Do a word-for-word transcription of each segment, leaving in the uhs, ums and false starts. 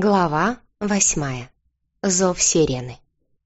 Глава восьмая. Зов сирены.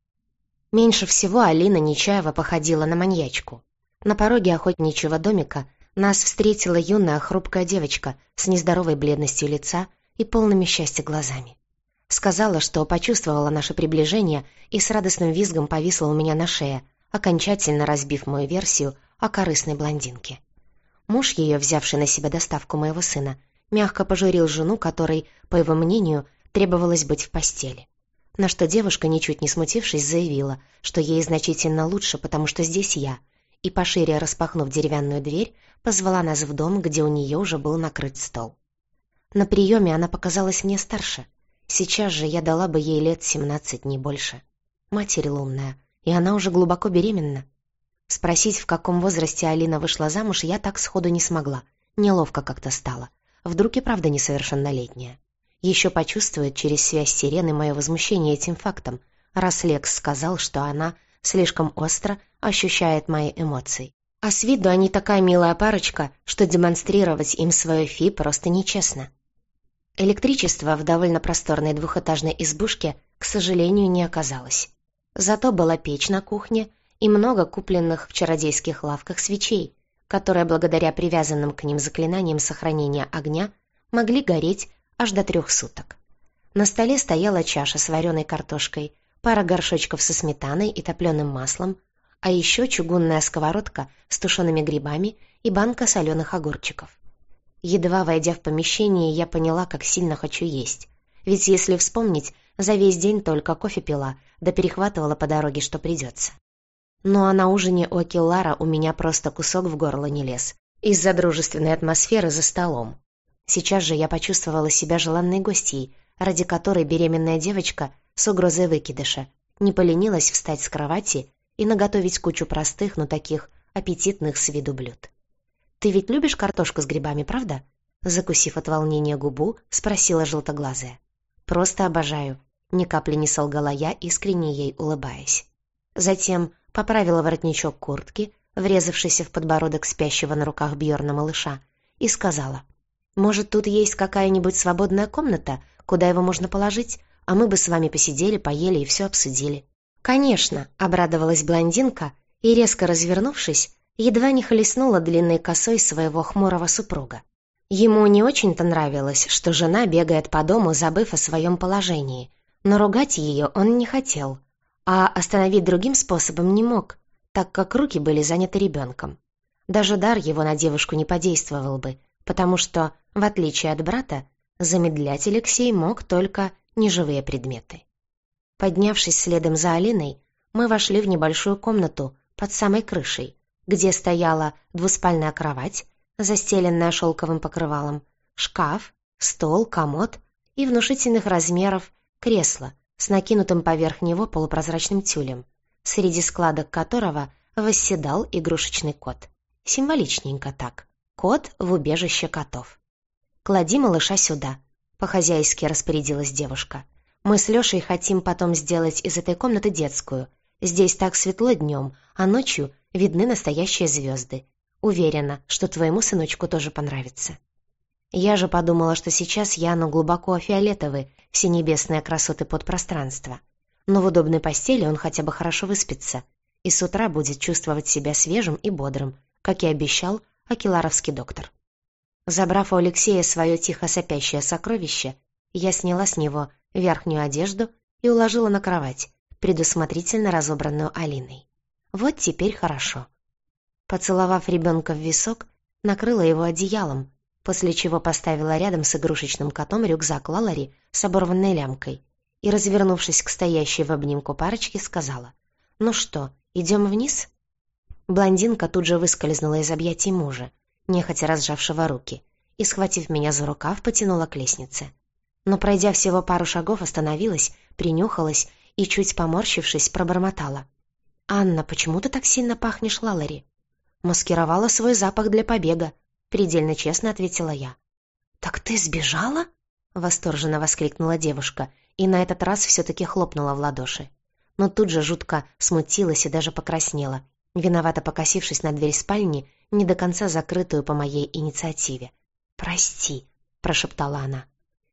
Меньше всего Алина Нечаева походила на маньячку. На пороге охотничьего домика нас встретила юная хрупкая девочка с нездоровой бледностью лица и полными счастья глазами. Сказала, что почувствовала наше приближение и с радостным визгом повисла у меня на шее, окончательно разбив мою версию о корыстной блондинке. Муж ее, взявший на себя доставку моего сына, мягко пожурил жену, которой, по его мнению, требовалось быть в постели. На что девушка, ничуть не смутившись, заявила, что ей значительно лучше, потому что здесь я, и, пошире распахнув деревянную дверь, позвала нас в дом, где у нее уже был накрыт стол. На приеме она показалась мне старше. Сейчас же я дала бы ей лет семнадцать, не больше. Матерь лунная, и она уже глубоко беременна. Спросить, в каком возрасте Алина вышла замуж, я так сходу не смогла. Неловко как-то стало. Вдруг и правда несовершеннолетняя. Еще почувствует через связь сирены мое возмущение этим фактом, раз Лекс сказал, что она слишком остро ощущает мои эмоции. А с виду они такая милая парочка, что демонстрировать им свое фи просто нечестно. Электричества в довольно просторной двухэтажной избушке, к сожалению, не оказалось. Зато была печь на кухне и много купленных в чародейских лавках свечей, которые благодаря привязанным к ним заклинаниям сохранения огня могли гореть аж до трех суток. На столе стояла чаша с вареной картошкой, пара горшочков со сметаной и топленым маслом, а еще чугунная сковородка с тушеными грибами и банка соленых огурчиков. Едва войдя в помещение, я поняла, как сильно хочу есть. Ведь, если вспомнить, за весь день только кофе пила, да перехватывала по дороге, что придется. Ну а на ужине у Акеллара у меня просто кусок в горло не лез, из-за дружественной атмосферы за столом. Сейчас же я почувствовала себя желанной гостьей, ради которой беременная девочка с угрозой выкидыша не поленилась встать с кровати и наготовить кучу простых, но таких аппетитных с виду блюд. «Ты ведь любишь картошку с грибами, правда?» Закусив от волнения губу, спросила желтоглазая. «Просто обожаю», — ни капли не солгала я, искренне ей улыбаясь. Затем поправила воротничок куртки, врезавшийся в подбородок спящего на руках Бьорна малыша, и сказала: «Может, тут есть какая-нибудь свободная комната, куда его можно положить, а мы бы с вами посидели, поели и все обсудили?» «Конечно», — обрадовалась блондинка и, резко развернувшись, едва не хлестнула длинной косой своего хмурого супруга. Ему не очень-то нравилось, что жена бегает по дому, забыв о своем положении, но ругать ее он не хотел, а остановить другим способом не мог, так как руки были заняты ребенком. Даже дар его на девушку не подействовал бы, потому что, в отличие от брата, замедлять Алексей мог только неживые предметы. Поднявшись следом за Алиной, мы вошли в небольшую комнату под самой крышей, где стояла двуспальная кровать, застеленная шелковым покрывалом, шкаф, стол, комод и внушительных размеров кресло с накинутым поверх него полупрозрачным тюлем, среди складок которого восседал игрушечный кот. Символичненько так. Кот в убежище котов. «Клади малыша сюда», — по-хозяйски распорядилась девушка. «Мы с Лешей хотим потом сделать из этой комнаты детскую. Здесь так светло днем, а ночью видны настоящие звезды. Уверена, что твоему сыночку тоже понравится». Я же подумала, что сейчас Яну глубоко фиолетовы все небесные красоты подпространства. Но в удобной постели он хотя бы хорошо выспится и с утра будет чувствовать себя свежим и бодрым, как и обещал акелларовский доктор. Забрав у Алексея свое тихо сопящее сокровище, я сняла с него верхнюю одежду и уложила на кровать, предусмотрительно разобранную Алиной. Вот теперь хорошо. Поцеловав ребенка в висок, накрыла его одеялом, после чего поставила рядом с игрушечным котом рюкзак Лалари с оборванной лямкой и, развернувшись к стоящей в обнимку парочке, сказала: «Ну что, идем вниз?» Блондинка тут же выскользнула из объятий мужа, нехотя разжавшего руки, и, схватив меня за рукав, потянула к лестнице. Но, пройдя всего пару шагов, остановилась, принюхалась и, чуть поморщившись, пробормотала: «Анна, почему ты так сильно пахнешь Лалари?» «Маскировала свой запах для побега», — предельно честно ответила я. «Так ты сбежала?» — восторженно воскликнула девушка и на этот раз все-таки хлопнула в ладоши. Но тут же жутко смутилась и даже покраснела, виновато покосившись на дверь спальни, не до конца закрытую по моей инициативе. «Прости», — прошептала она.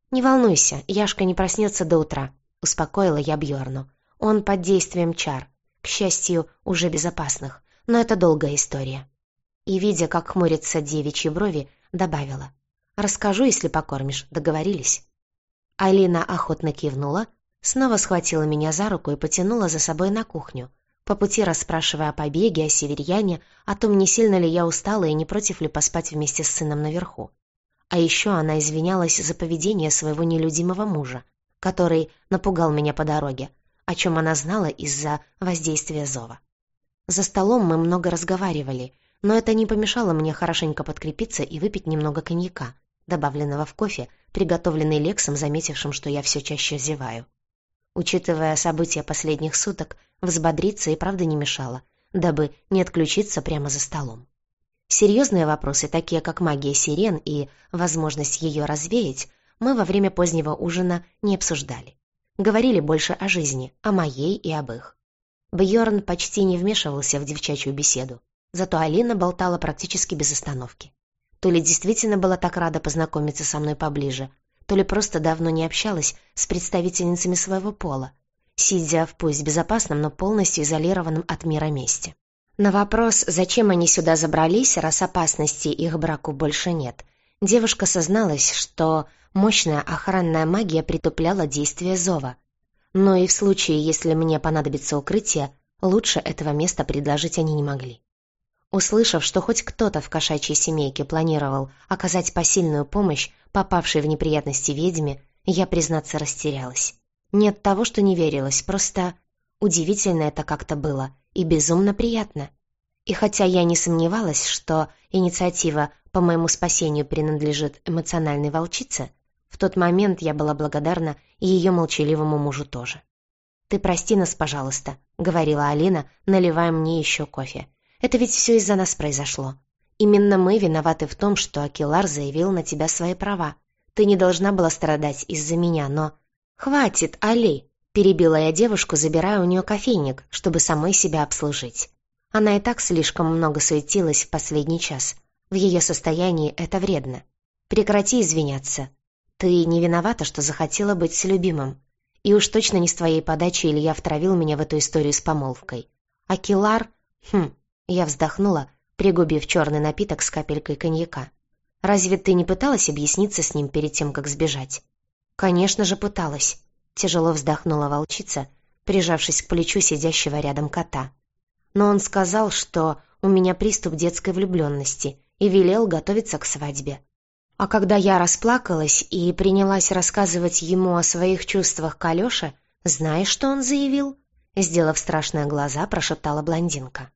«Не волнуйся, Яшка не проснется до утра», — успокоила я Бьорну. «Он под действием чар, к счастью, уже безопасных, но это долгая история». И, видя, как хмурятся девичьи брови, добавила: «Расскажу, если покормишь, договорились?» Алина охотно кивнула, снова схватила меня за руку и потянула за собой на кухню, по пути расспрашивая о побеге, о северьяне, о том, не сильно ли я устала и не против ли поспать вместе с сыном наверху. А еще она извинялась за поведение своего нелюдимого мужа, который напугал меня по дороге, о чем она знала из-за воздействия зова. За столом мы много разговаривали, но это не помешало мне хорошенько подкрепиться и выпить немного коньяка, добавленного в кофе, приготовленный Лексом, заметившим, что я все чаще зеваю. Учитывая события последних суток, взбодриться и правда не мешало, дабы не отключиться прямо за столом. Серьезные вопросы, такие как магия сирен и возможность ее развеять, мы во время позднего ужина не обсуждали. Говорили больше о жизни, о моей и об их. Бьорн почти не вмешивался в девчачью беседу, зато Алина болтала практически без остановки. То ли действительно была так рада познакомиться со мной поближе, то ли просто давно не общалась с представительницами своего пола, сидя в пусть безопасном, но полностью изолированном от мира месте. На вопрос, зачем они сюда забрались, раз опасности их браку больше нет, девушка созналась, что мощная охранная магия притупляла действие зова. Но и в случае, если мне понадобится укрытие, лучше этого места предложить они не могли. Услышав, что хоть кто-то в кошачьей семейке планировал оказать посильную помощь попавшей в неприятности ведьме, я, признаться, растерялась. Не от того, что не верилась, просто удивительно это как-то было и безумно приятно. И хотя я не сомневалась, что инициатива по моему спасению принадлежит эмоциональной волчице, в тот момент я была благодарна и ее молчаливому мужу тоже. «Ты прости нас, пожалуйста», — говорила Алина, наливая мне еще кофе. «Это ведь все из-за нас произошло. Именно мы виноваты в том, что Акилар заявил на тебя свои права. Ты не должна была страдать из-за меня, но...» «Хватит, Али!» — перебила я девушку, забирая у нее кофейник, чтобы самой себя обслужить. Она и так слишком много суетилась в последний час. В ее состоянии это вредно. Прекрати извиняться. Ты не виновата, что захотела быть с любимым. И уж точно не с твоей подачи Илья втравил меня в эту историю с помолвкой. Акилар... Хм... Я вздохнула, пригубив черный напиток с капелькой коньяка. «Разве ты не пыталась объясниться с ним перед тем, как сбежать?» «Конечно же пыталась», — тяжело вздохнула волчица, прижавшись к плечу сидящего рядом кота. «Но он сказал, что у меня приступ детской влюбленности и велел готовиться к свадьбе. А когда я расплакалась и принялась рассказывать ему о своих чувствах к Алёше, знаешь, что он заявил?» Сделав страшные глаза, прошептала блондинка.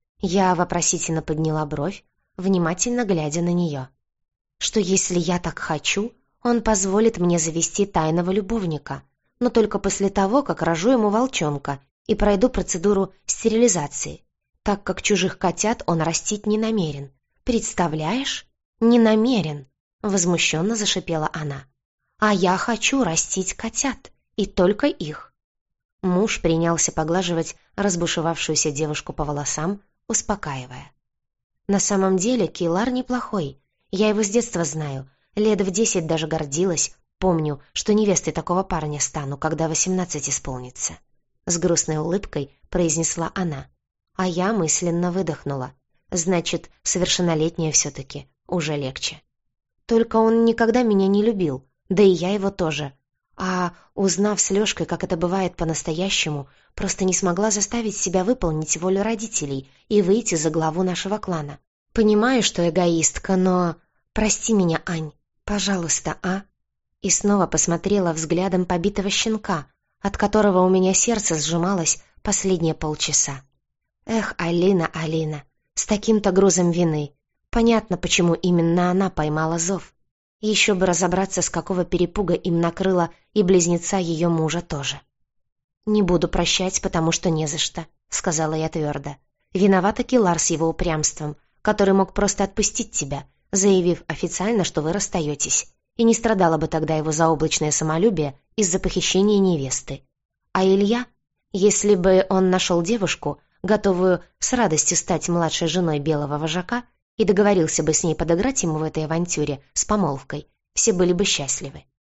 Я вопросительно подняла бровь, внимательно глядя на нее. «Что если я так хочу, он позволит мне завести тайного любовника, но только после того, как рожу ему волчонка и пройду процедуру стерилизации, так как чужих котят он растить не намерен. Представляешь? Не намерен!» — возмущенно зашипела она. «А я хочу растить котят, и только их». Муж принялся поглаживать разбушевавшуюся девушку по волосам, успокаивая. «На самом деле Килар неплохой. Я его с детства знаю. Лет в десять даже гордилась. Помню, что невестой такого парня стану, когда восемнадцать исполнится». С грустной улыбкой произнесла она. А я мысленно выдохнула. Значит, совершеннолетняя все-таки уже легче. Только он никогда меня не любил, да и я его тоже. А, узнав с Лёшкой, как это бывает по-настоящему, просто не смогла заставить себя выполнить волю родителей и выйти за главу нашего клана. Понимаю, что эгоистка, но... Прости меня, Ань, пожалуйста, а?» И снова посмотрела взглядом побитого щенка, от которого у меня сердце сжималось последние полчаса. Эх, Алина, Алина, с таким-то грузом вины. Понятно, почему именно она поймала зов. Еще бы разобраться, с какого перепуга им накрыло и близнеца ее мужа тоже. «Не буду прощать, потому что не за что», — сказала я твердо. «Виновата Килар с его упрямством, который мог просто отпустить тебя, заявив официально, что вы расстаетесь, и не страдало бы тогда его заоблачное самолюбие из-за похищения невесты. А Илья, если бы он нашел девушку, готовую с радостью стать младшей женой белого вожака, и договорился бы с ней подыграть ему в этой авантюре с помолвкой, все были бы счастливы.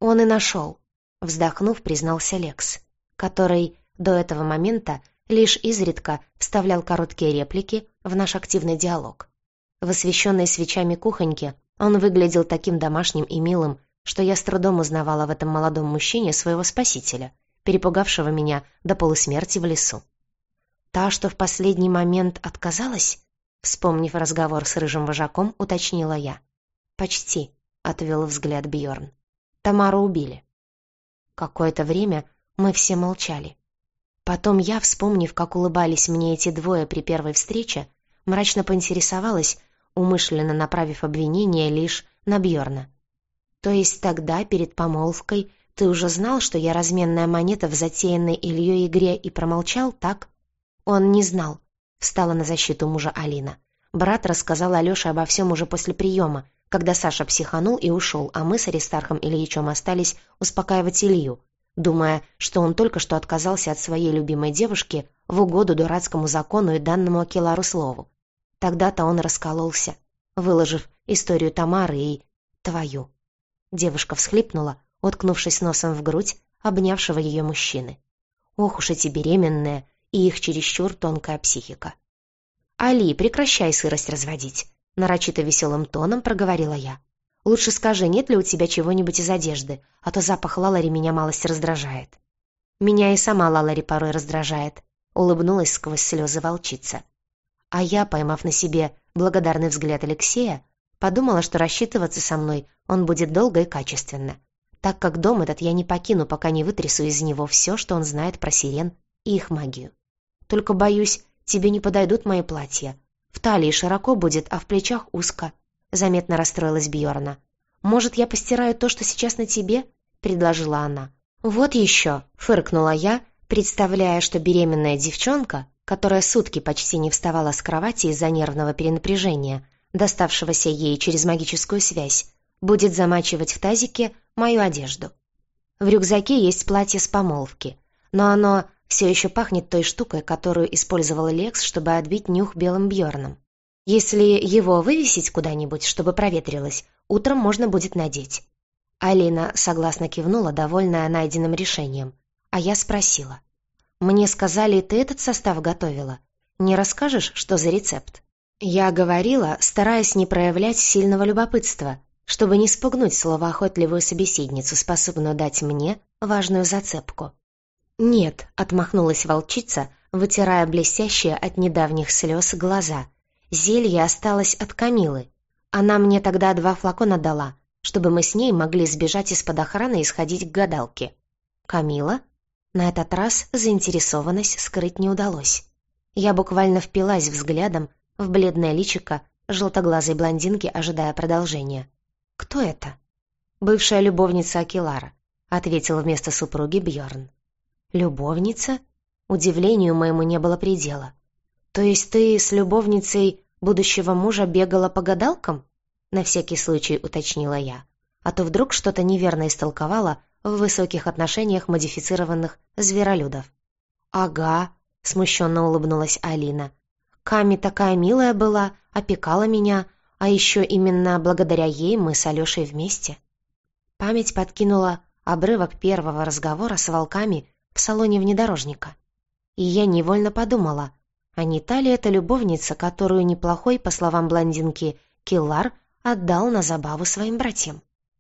«Он и нашел», — вздохнув, признался Лекс, который до этого момента лишь изредка вставлял короткие реплики в наш активный диалог. В освещенной свечами кухоньке он выглядел таким домашним и милым, что я с трудом узнавала в этом молодом мужчине своего спасителя, перепугавшего меня до полусмерти в лесу. «Та, что в последний момент отказалась?» Вспомнив разговор с рыжим вожаком, уточнила я. «Почти», — отвел взгляд Бьорн. «Тамару убили». Какое-то время мы все молчали. Потом я, вспомнив, как улыбались мне эти двое при первой встрече, мрачно поинтересовалась, умышленно направив обвинение лишь на Бьорна. «То есть тогда, перед помолвкой, ты уже знал, что я разменная монета в затеянной Ильей игре и промолчал, так?» «Он не знал», — встала на защиту мужа Алина. «Брат рассказал Алёше обо всем уже после приема, когда Саша психанул и ушел, а мы с Аристархом Ильичем остались успокаивать Илью, думая, что он только что отказался от своей любимой девушки в угоду дурацкому закону и данному Акелару слову. Тогда-то он раскололся, выложив историю Тамары и твою». Девушка всхлипнула, уткнувшись носом в грудь обнявшего ее мужчины. Ох уж эти беременные и их чересчур тонкая психика. «Али, прекращай сырость разводить», — нарочито веселым тоном проговорила я. «Лучше скажи, нет ли у тебя чего-нибудь из одежды, а то запах Лалари меня малость раздражает». «Меня и сама Лалари порой раздражает», — улыбнулась сквозь слезы волчица. А я, поймав на себе благодарный взгляд Алексея, подумала, что рассчитываться со мной он будет долго и качественно, так как дом этот я не покину, пока не вытрясу из него все, что он знает про сирен и их магию. Только, боюсь, тебе не подойдут мои платья. В талии широко будет, а в плечах узко», — заметно расстроилась Бьорна. «Может, я постираю то, что сейчас на тебе?» — предложила она. «Вот еще», — фыркнула я, представляя, что беременная девчонка, которая сутки почти не вставала с кровати из-за нервного перенапряжения, доставшегося ей через магическую связь, будет замачивать в тазике мою одежду. В рюкзаке есть платье с помолвки, но оно все еще пахнет той штукой, которую использовал Лекс, чтобы отбить нюх белым Бьорном. Если его вывесить куда-нибудь, чтобы проветрилось, утром можно будет надеть». Алина согласно кивнула, довольная найденным решением, а я спросила. «Мне сказали, ты этот состав готовила. Не расскажешь, что за рецепт?» Я говорила, стараясь не проявлять сильного любопытства, чтобы не спугнуть словоохотливую собеседницу, способную дать мне важную зацепку. «Нет», — отмахнулась волчица, вытирая блестящие от недавних слез глаза. «Зелье осталось от Камилы. Она мне тогда два флакона дала, чтобы мы с ней могли сбежать из-под охраны и сходить к гадалке». «Камила?» На этот раз заинтересованность скрыть не удалось. Я буквально впилась взглядом в бледное личико желтоглазой блондинки, ожидая продолжения. «Кто это?» «Бывшая любовница Акелара», — ответил вместо супруги Бьорн. «Любовница?» Удивлению моему не было предела. «То есть ты с любовницей будущего мужа бегала по гадалкам?» На всякий случай уточнила я, а то вдруг что-то неверно истолковала в высоких отношениях модифицированных зверолюдов. «Ага», — смущенно улыбнулась Алина. «Ками такая милая была, опекала меня, а еще именно благодаря ей мы с Алешей вместе». Память подкинула обрывок первого разговора с волками в салоне внедорожника. И я невольно подумала, а не та ли это любовница, которую неплохой, по словам блондинки, Келлар отдал на забаву своим братьям?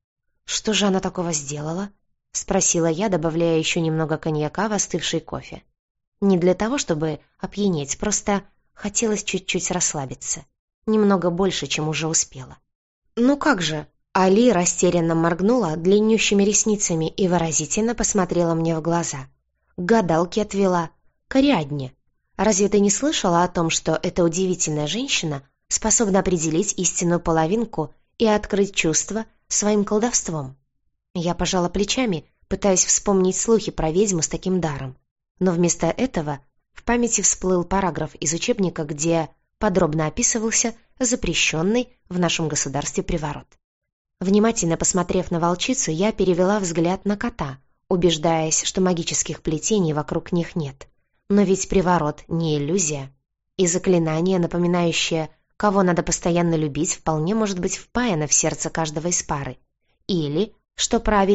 «Что же она такого сделала?» — спросила я, добавляя еще немного коньяка в остывший кофе. Не для того, чтобы опьянеть, просто хотелось чуть-чуть расслабиться. Немного больше, чем уже успела. «Ну как же?» Али растерянно моргнула длиннющими ресницами и выразительно посмотрела мне в глаза. «К гадалке отвела. К Ариадне. Разве ты не слышала о том, что эта удивительная женщина способна определить истинную половинку и открыть чувства своим колдовством?» Я пожала плечами, пытаясь вспомнить слухи про ведьму с таким даром. Но вместо этого в памяти всплыл параграф из учебника, где подробно описывался запрещенный в нашем государстве приворот. Внимательно посмотрев на волчицу, я перевела взгляд на кота, убеждаясь, что магических плетений вокруг них нет. Но ведь приворот не иллюзия. И заклинание, напоминающее, кого надо постоянно любить, вполне может быть впаяно в сердце каждого из пары. Или, что правильней,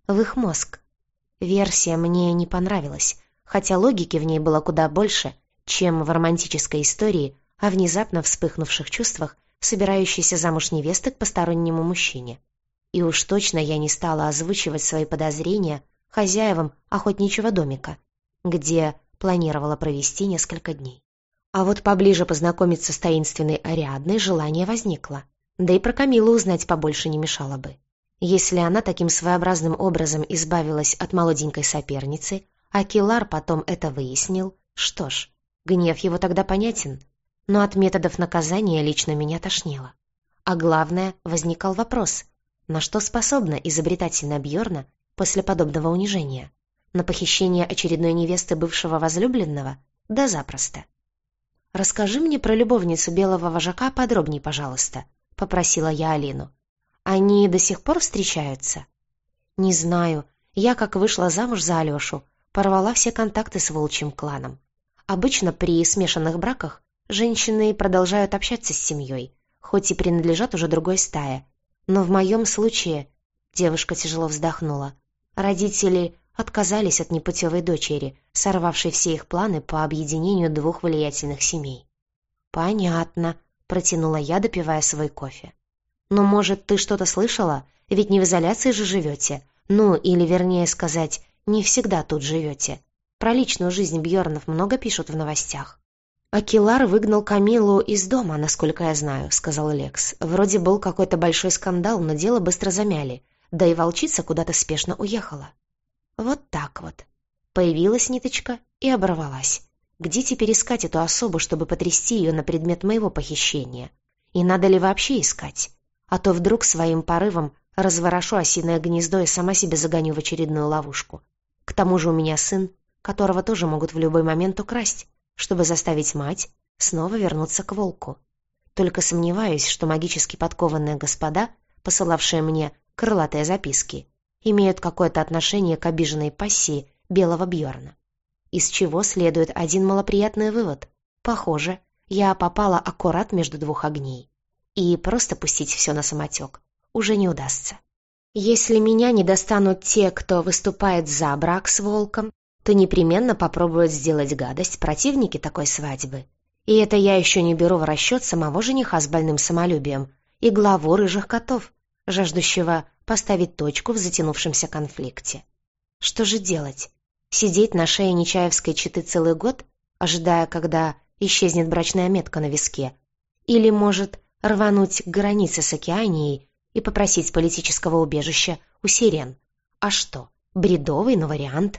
в их мозг. Версия мне не понравилась, хотя логики в ней было куда больше, чем в романтической истории о внезапно вспыхнувших чувствах собирающейся замуж невесты к постороннему мужчине. И уж точно я не стала озвучивать свои подозрения хозяевам охотничьего домика, где планировала провести несколько дней. А вот поближе познакомиться с таинственной Ариадной желание возникло, да и про Камилу узнать побольше не мешало бы. Если она таким своеобразным образом избавилась от молоденькой соперницы, а Килар потом это выяснил, что ж, гнев его тогда понятен, но от методов наказания лично меня тошнило. А главное, возникал вопрос, на что способна изобретательная Бьорна после подобного унижения? На похищение очередной невесты бывшего возлюбленного? Да запросто. «Расскажи мне про любовницу белого вожака подробней, пожалуйста», — попросила я Алину. «Они до сих пор встречаются?» «Не знаю. Я, как вышла замуж за Алешу, порвала все контакты с волчьим кланом. Обычно при смешанных браках женщины продолжают общаться с семьей, хоть и принадлежат уже другой стае. Но в моем случае...» — девушка тяжело вздохнула. «Родители отказались от непутевой дочери, сорвавшей все их планы по объединению двух влиятельных семей». «Понятно», — протянула я, допивая свой кофе. «Но, может, ты что-то слышала? Ведь не в изоляции же живете. Ну, или, вернее сказать, не всегда тут живете. Про личную жизнь Бьорнов много пишут в новостях». «Акилар выгнал Камилу из дома, насколько я знаю», — сказал Лекс. «Вроде был какой-то большой скандал, но дело быстро замяли. Да и волчица куда-то спешно уехала». Вот так вот. Появилась ниточка и оборвалась. Где теперь искать эту особу, чтобы потрясти ее на предмет моего похищения? И надо ли вообще искать? А то вдруг своим порывом разворошу осиное гнездо и сама себя загоню в очередную ловушку. К тому же у меня сын, которого тоже могут в любой момент украсть, чтобы заставить мать снова вернуться к волку. Только сомневаюсь, что магически подкованные господа, посылавшие мне крылатые записки, имеют какое-то отношение к обиженной пассии белого Бьорна. Из чего следует один малоприятный вывод. Похоже, я попала аккурат между двух огней. И просто пустить все на самотек уже не удастся. Если меня не достанут те, кто выступает за брак с волком, то непременно попробуют сделать гадость противники такой свадьбы. И это я еще не беру в расчет самого жениха с больным самолюбием и главу рыжих котов, жаждущего поставить точку в затянувшемся конфликте. Что же делать? Сидеть на шее нечаевской четы целый год, ожидая, когда исчезнет брачная метка на виске? Или, может, рвануть к границе с Океанией и попросить политического убежища у сирен? А что, бредовый, но вариант?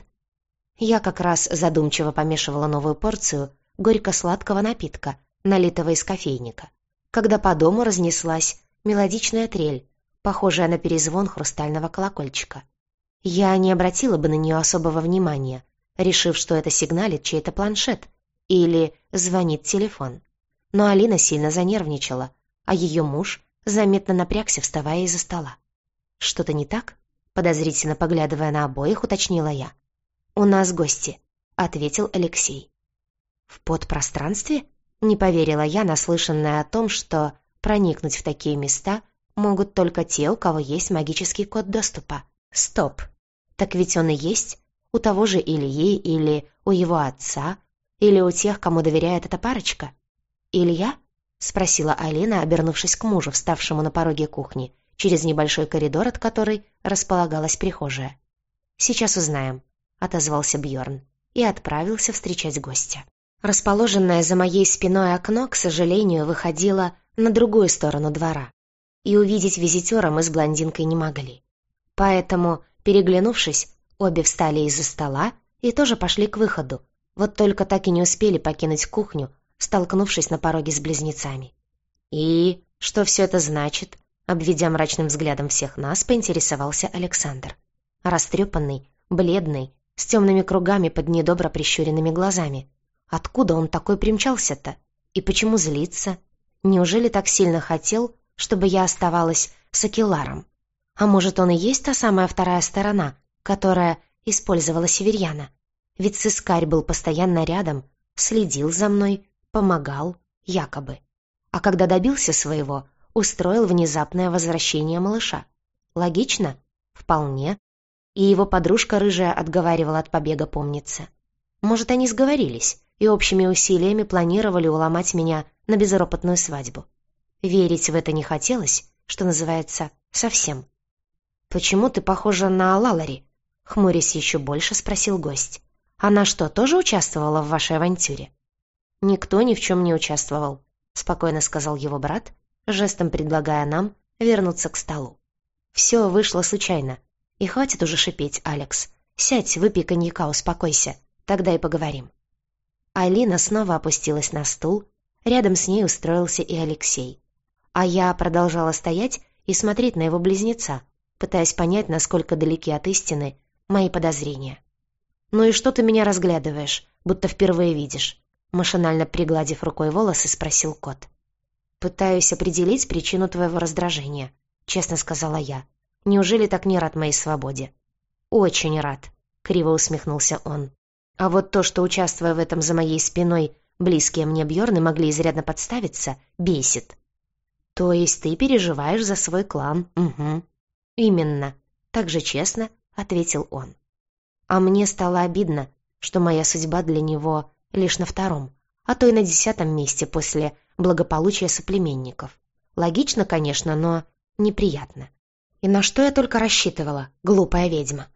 Я как раз задумчиво помешивала новую порцию горько-сладкого напитка, налитого из кофейника, когда по дому разнеслась мелодичная трель, похожая на перезвон хрустального колокольчика. Я не обратила бы на нее особого внимания, решив, что это сигналит чей-то планшет или звонит телефон. Но Алина сильно занервничала, а ее муж заметно напрягся, вставая из-за стола. «Что-то не так?» — подозрительно поглядывая на обоих, уточнила я. «У нас гости», — ответил Алексей. «В подпространстве?» — не поверила я, наслышанная о том, что проникнуть в такие места могут только те, у кого есть магический код доступа. Стоп! Так ведь он и есть у того же Ильи или у его отца, или у тех, кому доверяет эта парочка. «Илья?» — спросила Алина, обернувшись к мужу, вставшему на пороге кухни, через небольшой коридор, от которой располагалась прихожая. «Сейчас узнаем», — отозвался Бьорн и отправился встречать гостя. Расположенное за моей спиной окно, к сожалению, выходило на другую сторону двора, и увидеть визитера мы с блондинкой не могли. Поэтому, переглянувшись, обе встали из-за стола и тоже пошли к выходу, вот только так и не успели покинуть кухню, столкнувшись на пороге с близнецами. «И что все это значит?» — обведя мрачным взглядом всех нас, поинтересовался Александр. Растрепанный, бледный, с темными кругами под недобро прищуренными глазами. Откуда он такой примчался-то? И почему злится? Неужели так сильно хотел, чтобы я оставалась с Акиларом? А может, он и есть та самая вторая сторона, которая использовала Северьяна? Ведь сыскарь был постоянно рядом, следил за мной, помогал, якобы. А когда добился своего, устроил внезапное возвращение малыша. Логично? Вполне. И его подружка рыжая отговаривала от побега, помнится. Может, они сговорились и общими усилиями планировали уломать меня на безропотную свадьбу. Верить в это не хотелось, что называется, совсем. «Почему ты похожа на Лалари?» — хмурясь еще больше, спросил гость. «Она что, тоже участвовала в вашей авантюре?» «Никто ни в чем не участвовал», — спокойно сказал его брат, жестом предлагая нам вернуться к столу. «Все вышло случайно. И хватит уже шипеть, Алекс. Сядь, выпей коньяка, успокойся. Тогда и поговорим». Алина снова опустилась на стул, рядом с ней устроился и Алексей. А я продолжала стоять и смотреть на его близнеца, пытаясь понять, насколько далеки от истины мои подозрения. «Ну и что ты меня разглядываешь, будто впервые видишь?» Машинально пригладив рукой волосы, спросил кот. «Пытаюсь определить причину твоего раздражения», — честно сказала я. «Неужели так не рад моей свободе?» «Очень рад», — криво усмехнулся он. «А вот то, что, участвуя в этом за моей спиной, близкие мне Бьорны могли изрядно подставиться, бесит». «То есть ты переживаешь за свой клан?» «Угу». «Именно», — так же честно ответил он. А мне стало обидно, что моя судьба для него лишь на втором, а то и на десятом месте после благополучия соплеменников. Логично, конечно, но неприятно. И на что я только рассчитывала, глупая ведьма.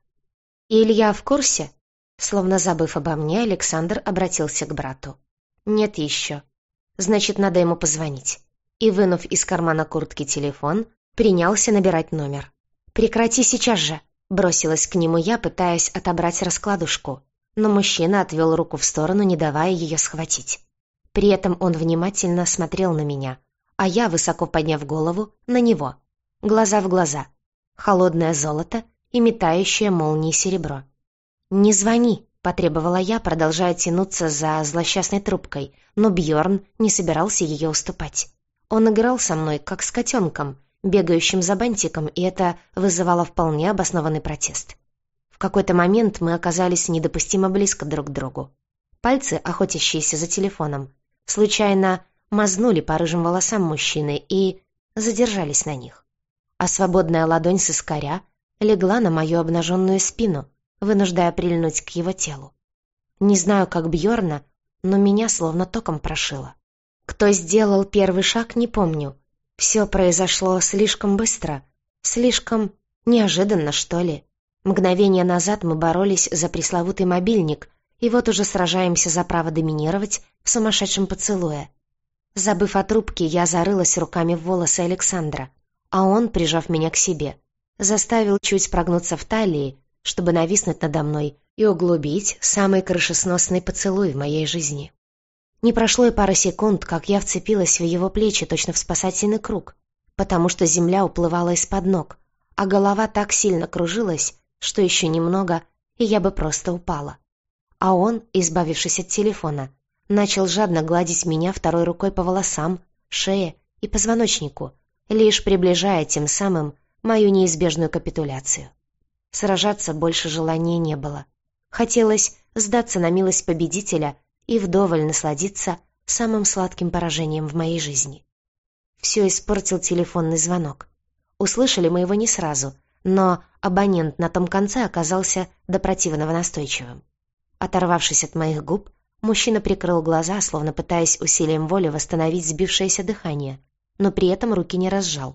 И Илья в курсе? Словно забыв обо мне, Александр обратился к брату. Нет еще. Значит, надо ему позвонить. И, вынув из кармана куртки телефон, принялся набирать номер. «Прекрати сейчас же!» — бросилась к нему я, пытаясь отобрать раскладушку. Но мужчина отвел руку в сторону, не давая ее схватить. При этом он внимательно смотрел на меня, а я, высоко подняв голову, на него. Глаза в глаза. Холодное золото и метающее молнии серебро. «Не звони!» — потребовала я, продолжая тянуться за злосчастной трубкой, но Бьорн не собирался ее уступать. Он играл со мной, как с котенком, бегающим за бантиком, и это вызывало вполне обоснованный протест. В какой-то момент мы оказались недопустимо близко друг к другу. Пальцы, охотящиеся за телефоном, случайно мазнули по рыжим волосам мужчины и задержались на них. А свободная ладонь с искоря легла на мою обнаженную спину, вынуждая прильнуть к его телу. Не знаю, как Бьорна, но меня словно током прошило. Кто сделал первый шаг, не помню. Все произошло слишком быстро, слишком неожиданно, что ли. Мгновение назад мы боролись за пресловутый мобильник, и вот уже сражаемся за право доминировать в сумасшедшем поцелуе. Забыв о трубке, я зарылась руками в волосы Александра, а он, прижав меня к себе, заставил чуть прогнуться в талии, чтобы нависнуть надо мной и углубить самый крышесносный поцелуй в моей жизни. Не прошло и пары секунд, как я вцепилась в его плечи точно в спасательный круг, потому что земля уплывала из-под ног, а голова так сильно кружилась, что еще немного, и я бы просто упала. А он, избавившись от телефона, начал жадно гладить меня второй рукой по волосам, шее и позвоночнику, лишь приближая тем самым мою неизбежную капитуляцию. Сражаться больше желания не было. Хотелось сдаться на милость победителя и вдоволь насладиться самым сладким поражением в моей жизни. Все испортил телефонный звонок. Услышали мы его не сразу, но абонент на том конце оказался до противного настойчивым. Оторвавшись от моих губ, мужчина прикрыл глаза, словно пытаясь усилием воли восстановить сбившееся дыхание, но при этом руки не разжал.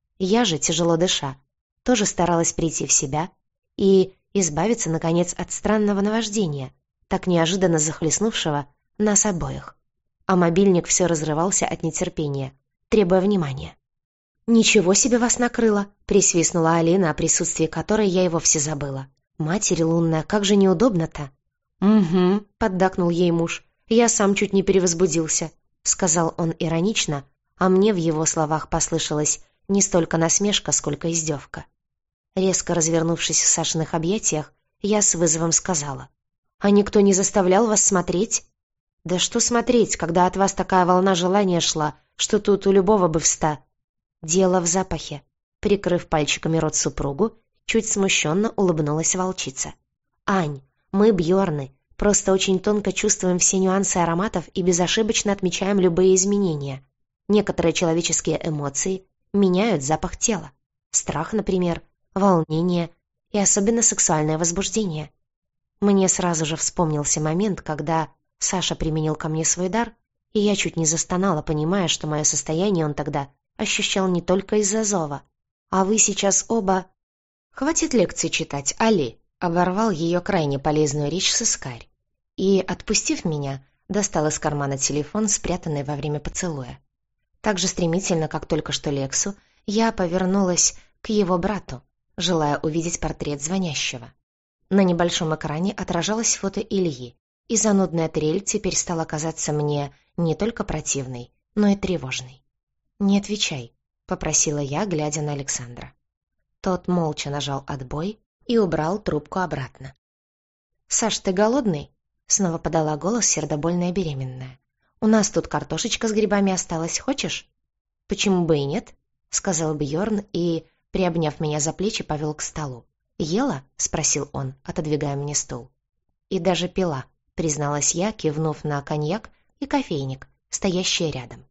Я же, тяжело дыша, тоже старалась прийти в себя и избавиться, наконец, от странного наваждения, так неожиданно захлестнувшего нас обоих. А мобильник все разрывался от нетерпения, требуя внимания. «Ничего себе вас накрыло!» — присвистнула Алина, о присутствии которой я и вовсе забыла. «Матерь лунная, как же неудобно-то!» «Угу», — поддакнул ей муж. «Я сам чуть не перевозбудился», — сказал он иронично, а мне в его словах послышалась не столько насмешка, сколько издевка. Резко развернувшись в Сашиных объятиях, я с вызовом сказала: «А никто не заставлял вас смотреть?» «Да что смотреть, когда от вас такая волна желания шла, что тут у любого бы вста...» «Дело в запахе», — прикрыв пальчиками рот супругу, чуть смущенно улыбнулась волчица. «Ань, мы Бьорны, просто очень тонко чувствуем все нюансы ароматов и безошибочно отмечаем любые изменения. Некоторые человеческие эмоции меняют запах тела. Страх, например, волнение и особенно сексуальное возбуждение. Мне сразу же вспомнился момент, когда Саша применил ко мне свой дар, и я чуть не застонала, понимая, что мое состояние он тогда ощущал не только из-за зова. А вы сейчас оба... «Хватит лекций читать, Али», — оборвал ее крайне полезную речь сыскарь. И, отпустив меня, достал из кармана телефон, спрятанный во время поцелуя. Так же стремительно, как только что Лексу, я повернулась к его брату, желая увидеть портрет звонящего. На небольшом экране отражалось фото Ильи, и занудная трель теперь стала казаться мне не только противной, но и тревожной. «Не отвечай», — попросила я, глядя на Александра. Тот молча нажал отбой и убрал трубку обратно. «Саш, ты голодный?» — снова подала голос сердобольная беременная. «У нас тут картошечка с грибами осталась, хочешь?» «Почему бы и нет?» — сказал Бьорн и, приобняв меня за плечи, повел к столу. «Ела?» — спросил он, отодвигая мне стул. «И даже пила», — призналась я, кивнув на коньяк и кофейник, стоящие рядом.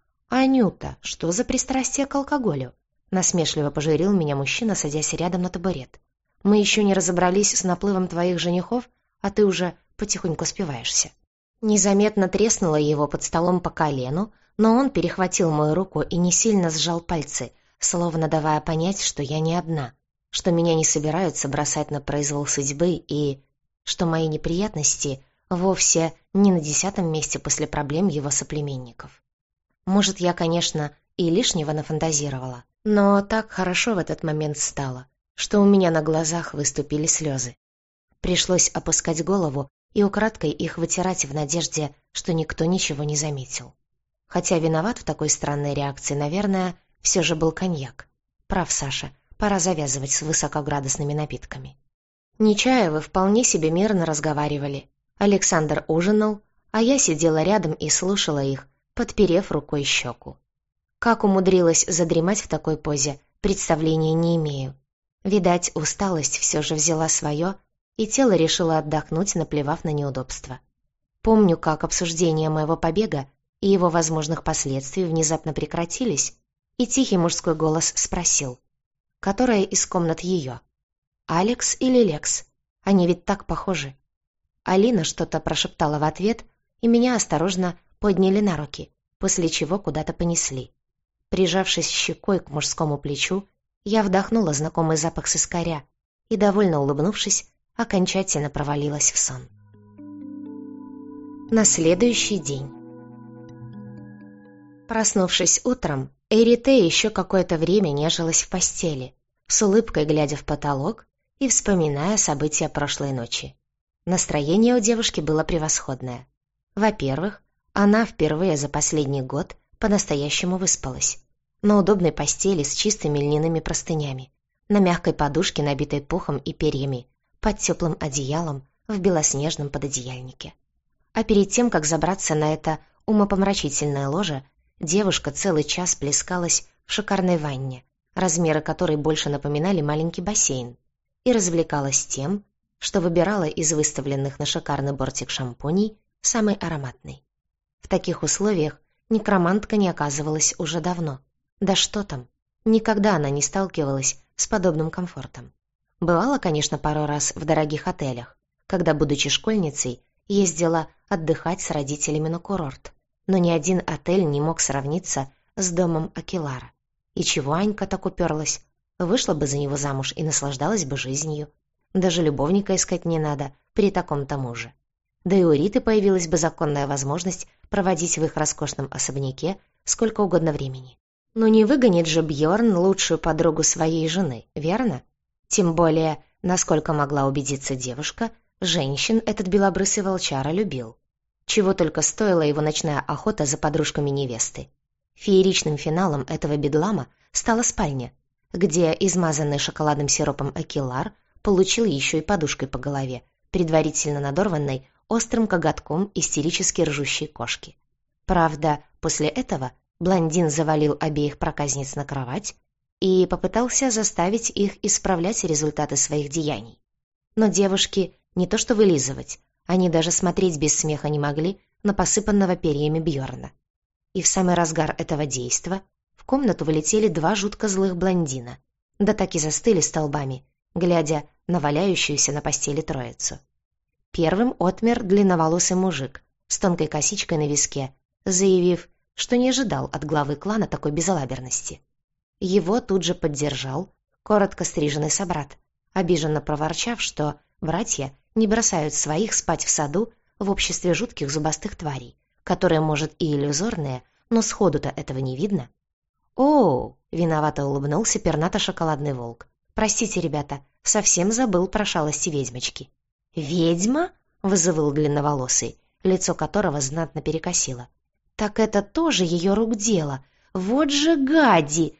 «Анюта, что за пристрастие к алкоголю?» — насмешливо пожурил меня мужчина, садясь рядом на табурет. «Мы еще не разобрались с наплывом твоих женихов, а ты уже потихоньку спиваешься». Незаметно треснула его под столом по колену, но он перехватил мою руку и не сильно сжал пальцы, словно давая понять, что я не одна, что меня не собираются бросать на произвол судьбы и что мои неприятности вовсе не на десятом месте после проблем его соплеменников. Может, я, конечно, и лишнего нафантазировала, но так хорошо в этот момент стало, что у меня на глазах выступили слезы. Пришлось опускать голову и украдкой их вытирать в надежде, что никто ничего не заметил. Хотя виноват в такой странной реакции, наверное, все же был коньяк. Прав Саша, пора завязывать с высокоградусными напитками. Нечаевы вполне себе мирно разговаривали. Александр ужинал, а я сидела рядом и слушала их, подперев рукой щеку. Как умудрилась задремать в такой позе, представления не имею. Видать, усталость все же взяла свое, и тело решило отдохнуть, наплевав на неудобства. Помню, как обсуждение моего побега и его возможных последствий внезапно прекратились, и тихий мужской голос спросил, которая из комнат ее? «Алекс или Лекс? Они ведь так похожи». Алина что-то прошептала в ответ, и меня осторожно подняли на руки, после чего куда-то понесли. Прижавшись щекой к мужскому плечу, я вдохнула знакомый запах сыскаря и, довольно улыбнувшись, окончательно провалилась в сон. На следующий день. Проснувшись утром, Эрите еще какое-то время нежилась в постели, с улыбкой глядя в потолок и вспоминая события прошлой ночи. Настроение у девушки было превосходное. Во-первых, она впервые за последний год по-настоящему выспалась. На удобной постели с чистыми льняными простынями, на мягкой подушке, набитой пухом и перьями, под теплым одеялом в белоснежном пододеяльнике. А перед тем, как забраться на это умопомрачительное ложе, девушка целый час плескалась в шикарной ванне, размеры которой больше напоминали маленький бассейн, и развлекалась тем, что выбирала из выставленных на шикарный бортик шампуней самый ароматный. В таких условиях некромантка не оказывалась уже давно. Да что там, никогда она не сталкивалась с подобным комфортом. Бывала, конечно, пару раз в дорогих отелях, когда, будучи школьницей, ездила отдыхать с родителями на курорт, но ни один отель не мог сравниться с домом Акилара. И чего Анька так уперлась? Вышла бы за него замуж и наслаждалась бы жизнью. Даже любовника искать не надо при таком-то муже. Да и у Риты появилась бы законная возможность проводить в их роскошном особняке сколько угодно времени. Но не выгонит же Бьорн лучшую подругу своей жены, верно? Тем более, насколько могла убедиться девушка, женщин этот белобрысый волчара любил. Чего только стоила его ночная охота за подружками невесты. Фееричным финалом этого бедлама стала спальня, где измазанный шоколадным сиропом Акилар получил еще и подушкой по голове, предварительно надорванной острым коготком истерически ржущей кошки. Правда, после этого блондин завалил обеих проказниц на кровать и попытался заставить их исправлять результаты своих деяний. Но девушки не то что вылизывать, они даже смотреть без смеха не могли на посыпанного перьями Бьорна. И в самый разгар этого действа в комнату вылетели два жутко злых блондина, да так и застыли столбами, глядя на валяющуюся на постели троицу. Первым отмер длинноволосый мужик с тонкой косичкой на виске, заявив, что не ожидал от главы клана такой безалаберности. Его тут же поддержал коротко стриженный собрат, обиженно проворчав, что братья не бросают своих спать в саду в обществе жутких зубастых тварей, которые, может, и иллюзорные, но сходу-то этого не видно. «О!» — виновато улыбнулся пернато-шоколадный волк. «Простите, ребята, совсем забыл про шалости ведьмочки». «Ведьма?» — вызывал длинноволосый, лицо которого знатно перекосило. «Так это тоже ее рук дело. Вот же гади!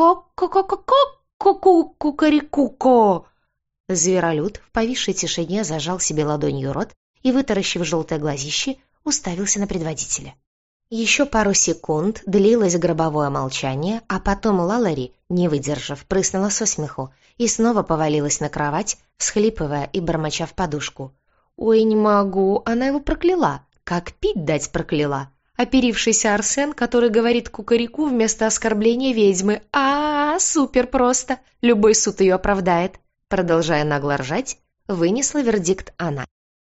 Ко-ко-ко-ко-ко-ко-ку-ку-ку-ко-ко!» Зверолюд в повисшей тишине зажал себе ладонью рот и, вытаращив желтое глазище, уставился на предводителя. Еще пару секунд длилось гробовое молчание, а потом Лалари, не выдержав, прыснула со смеху и снова повалилась на кровать, всхлипывая и бормоча в подушку. «Ой, не могу, она его прокляла, как пить дать прокляла!» Оперившийся Арсен, который говорит кукареку вместо оскорбления ведьмы. а, -а, -а супер просто! Любой суд ее оправдает!» Продолжая нагло ржать, вынесла вердикт она.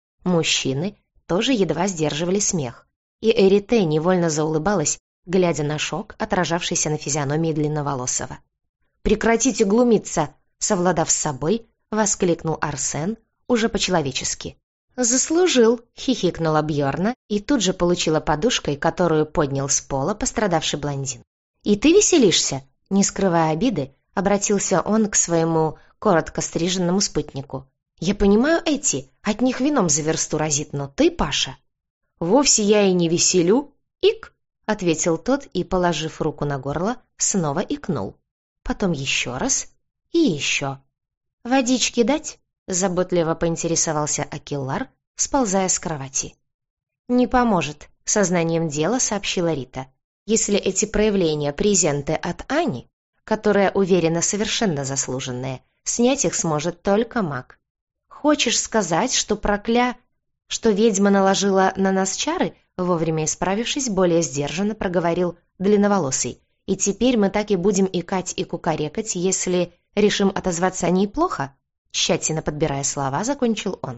Мужчины тоже едва сдерживали смех, и Эрите невольно заулыбалась, глядя на шок, отражавшийся на физиономии длинноволосого. «Прекратите глумиться!» — совладав с собой, воскликнул Арсен уже по-человечески. «Заслужил!» — хихикнула Бьорна и тут же получила подушкой, которую поднял с пола пострадавший блондин. «И ты веселишься?» — не скрывая обиды, обратился он к своему коротко стриженному спутнику. «Я понимаю эти, от них вином за версту разит, но ты, Паша...» «Вовсе я и не веселю, ик!» — ответил тот и, положив руку на горло, снова икнул. Потом еще раз и еще. «Водички дать?» — заботливо поинтересовался Акиллар, сползая с кровати. «Не поможет», — сознанием дела сообщила Рита. «Если эти проявления презенты от Ани, которая, уверена, совершенно заслуженные, снять их сможет только маг. Хочешь сказать, что прокля... что ведьма наложила на нас чары?» Вовремя исправившись, более сдержанно проговорил длинноволосый. «И теперь мы так и будем икать и кукарекать, если решим отозваться о ней плохо?» Тщательно подбирая слова, закончил он.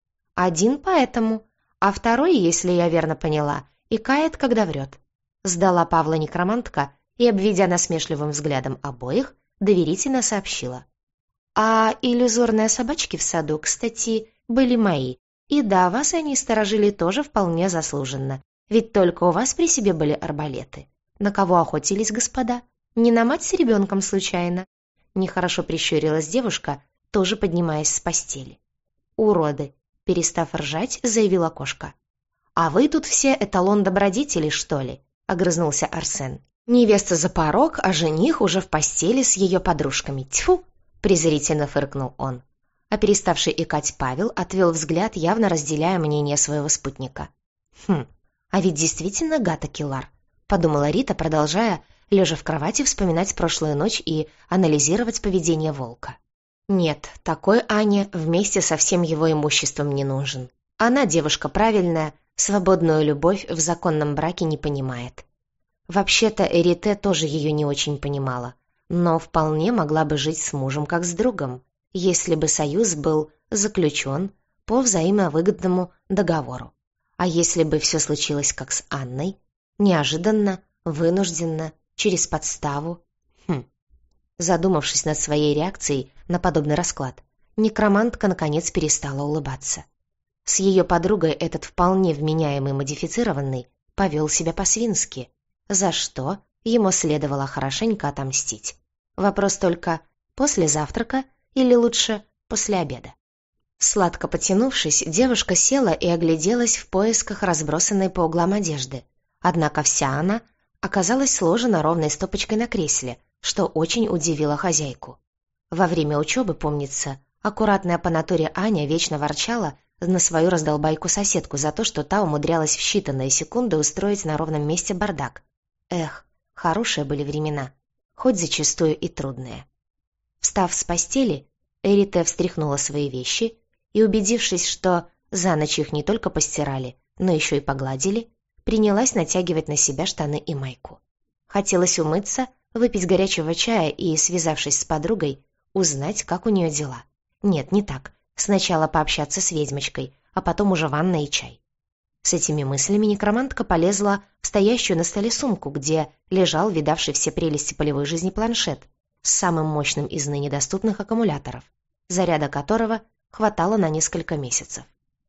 «Один поэтому, а второй, если я верно поняла, икает, когда врет», сдала Павла некромантка и, обведя насмешливым взглядом обоих, доверительно сообщила. «А иллюзорные собачки в саду, кстати, были мои, и да, вас они сторожили тоже вполне заслуженно, ведь только у вас при себе были арбалеты. На кого охотились, господа? Не на мать с ребенком случайно?» Нехорошо прищурилась девушка, тоже поднимаясь с постели. «Уроды!» — перестав ржать, заявила кошка. «А вы тут все эталон добродетели, что ли?» — огрызнулся Арсен. «Невеста за порог, а жених уже в постели с ее подружками. Тьфу!» — презрительно фыркнул он. А переставший икать Павел отвел взгляд, явно разделяя мнение своего спутника. «Хм, а ведь действительно гад Акиллар», — подумала Рита, продолжая, лежа в кровати, вспоминать прошлую ночь и анализировать поведение волка. Нет, такой Ане вместе со всем его имуществом не нужен. Она девушка правильная, свободную любовь в законном браке не понимает. Вообще-то Эрите тоже ее не очень понимала, но вполне могла бы жить с мужем как с другом, если бы союз был заключен по взаимовыгодному договору. А если бы все случилось как с Анной, неожиданно, вынужденно, через подставу? Хм. Задумавшись над своей реакцией на подобный расклад, некромантка наконец перестала улыбаться. С ее подругой этот вполне вменяемый модифицированный повел себя по-свински, за что ему следовало хорошенько отомстить. Вопрос только, после завтрака или лучше после обеда. Сладко потянувшись, девушка села и огляделась в поисках разбросанной по углам одежды. Однако вся она оказалась сложена ровной стопочкой на кресле, что очень удивило хозяйку. Во время учебы, помнится, аккуратная по натуре Аня вечно ворчала на свою раздолбайку-соседку за то, что та умудрялась в считанные секунды устроить на ровном месте бардак. Эх, хорошие были времена, хоть зачастую и трудные. Встав с постели, Эрите встряхнула свои вещи и, убедившись, что за ночь их не только постирали, но еще и погладили, принялась натягивать на себя штаны и майку. Хотелось умыться, выпить горячего чая и, связавшись с подругой, узнать, как у нее дела. Нет, не так. Сначала пообщаться с ведьмочкой, а потом уже ванна и чай. С этими мыслями некромантка полезла в стоящую на столе сумку, где лежал видавший все прелести полевой жизни планшет с самым мощным из ныне доступных аккумуляторов, заряда которого хватало на несколько месяцев.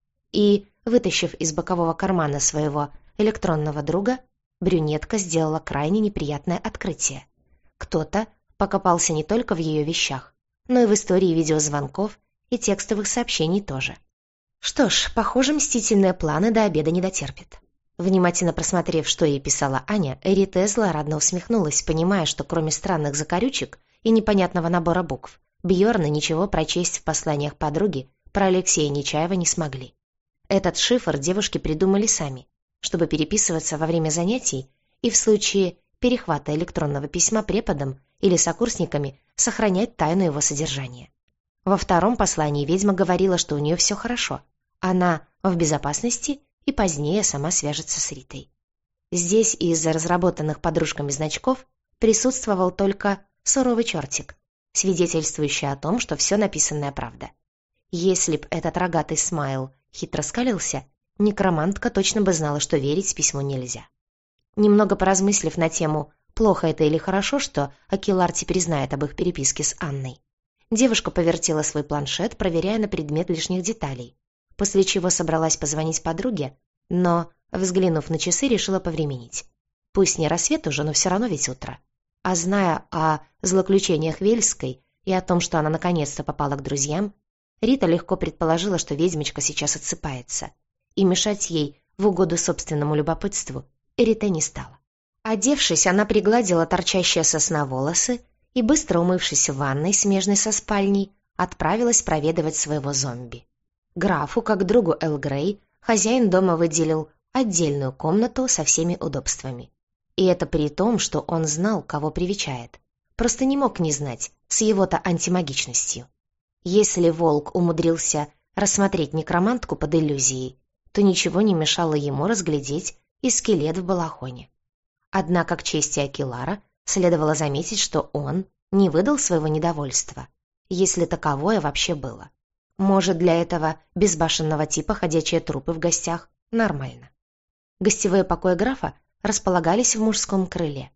И, вытащив из бокового кармана своего электронного друга, брюнетка сделала крайне неприятное открытие. Кто-то покопался не только в ее вещах, но и в истории видеозвонков и текстовых сообщений тоже. Что ж, похоже, мстительные планы до обеда не дотерпят. Внимательно просмотрев, что ей писала Аня, Эрите злорадно усмехнулась, понимая, что кроме странных закорючек и непонятного набора букв, Бьорны ничего прочесть в посланиях подруги про Алексея Нечаева не смогли. Этот шифр девушки придумали сами, чтобы переписываться во время занятий и в случае перехвата электронного письма преподом или сокурсниками сохранять тайну его содержания. Во втором послании ведьма говорила, что у нее все хорошо, она в безопасности и позднее сама свяжется с Ритой. Здесь из-за разработанных подружками значков присутствовал только суровый чертик, свидетельствующий о том, что все написанное правда. Если б этот рогатый смайл хитро скалился, некромантка точно бы знала, что верить письму нельзя. Немного поразмыслив на тему «плохо это или хорошо, что Акилар теперь знает об их переписке с Анной», девушка повертела свой планшет, проверяя на предмет лишних деталей, после чего собралась позвонить подруге, но, взглянув на часы, решила повременить. Пусть не рассвет уже, но все равно ведь утро. А зная о злоключениях Вельской и о том, что она наконец-то попала к друзьям, Рита легко предположила, что ведьмочка сейчас отсыпается, и мешать ей в угоду собственному любопытству Рита не стала. Одевшись, она пригладила торчащие со сна волосы и, быстро умывшись в ванной, смежной со спальней, отправилась проведывать своего зомби. Графу, как другу Эл Грей, хозяин дома выделил отдельную комнату со всеми удобствами. И это при том, что он знал, кого привечает. Просто не мог не знать с его-то антимагичностью. Если волк умудрился рассмотреть некромантку под иллюзией, то ничего не мешало ему разглядеть и скелет в балахоне. Однако к чести Акилара следовало заметить, что он не выдал своего недовольства, если таковое вообще было. Может, для этого безбашенного типа ходячие трупы в гостях нормально. Гостевые покои графа располагались в мужском крыле.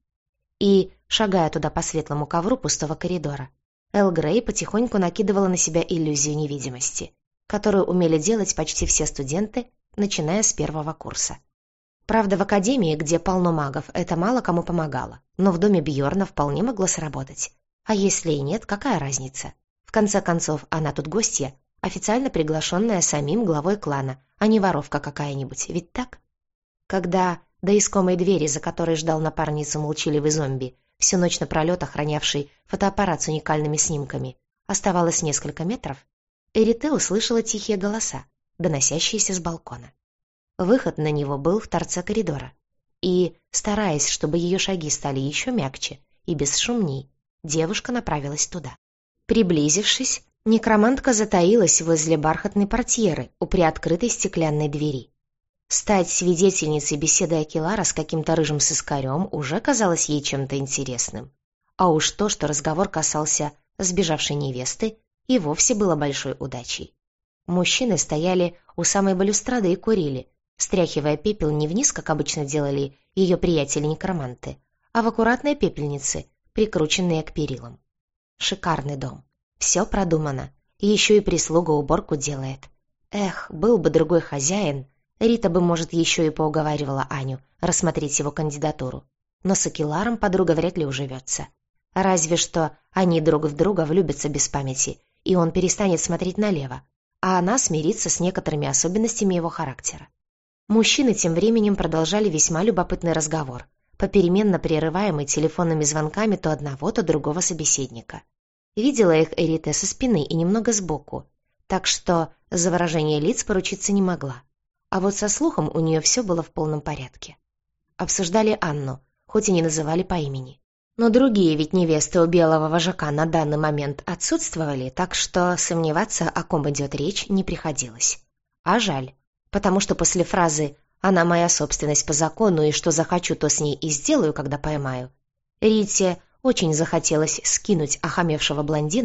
И, шагая туда по светлому ковру пустого коридора, Эл Грей потихоньку накидывала на себя иллюзию невидимости, которую умели делать почти все студенты, начиная с первого курса. Правда, в академии, где полно магов, это мало кому помогало, но в доме Бьорна вполне могло сработать. А если и нет, какая разница? В конце концов, она тут гостья, официально приглашенная самим главой клана, а не воровка какая-нибудь, ведь так? Когда до искомой двери, за которой ждал напарницу молчаливый зомби, всю ночь напролет охранявший фотоаппарат с уникальными снимками, оставалось несколько метров, Эрите услышала тихие голоса, доносящиеся с балкона. Выход на него был в торце коридора, и, стараясь, чтобы ее шаги стали еще мягче и бесшумней, девушка направилась туда. Приблизившись, некромантка затаилась возле бархатной портьеры у приоткрытой стеклянной двери. Стать свидетельницей беседы Акилара с каким-то рыжим сыскарем уже казалось ей чем-то интересным. А уж то, что разговор касался сбежавшей невесты, и вовсе было большой удачей. Мужчины стояли у самой балюстрады и курили, стряхивая пепел не вниз, как обычно делали ее приятели-некроманты, а в аккуратные пепельницы, прикрученные к перилам. Шикарный дом. Все продумано, и еще и прислуга уборку делает. Эх, был бы другой хозяин, Рита бы, может, еще и поуговаривала Аню рассмотреть его кандидатуру. Но с Акиларом подруга вряд ли уживется. Разве что они друг в друга влюбятся без памяти, и он перестанет смотреть налево, а она смирится с некоторыми особенностями его характера. Мужчины тем временем продолжали весьма любопытный разговор, попеременно прерываемый телефонными звонками то одного, то другого собеседника. Видела их Эрите со спины и немного сбоку, так что за выражение лиц поручиться не могла. А вот со слухом у нее все было в полном порядке. Обсуждали Анну, хоть и не называли по имени. Но другие ведь невесты у белого вожака на данный момент отсутствовали, так что сомневаться, о ком идет речь, не приходилось. А жаль, потому что после фразы «она моя собственность по закону, и что захочу, то с ней и сделаю, когда поймаю», Рите очень захотелось скинуть охамевшего блондина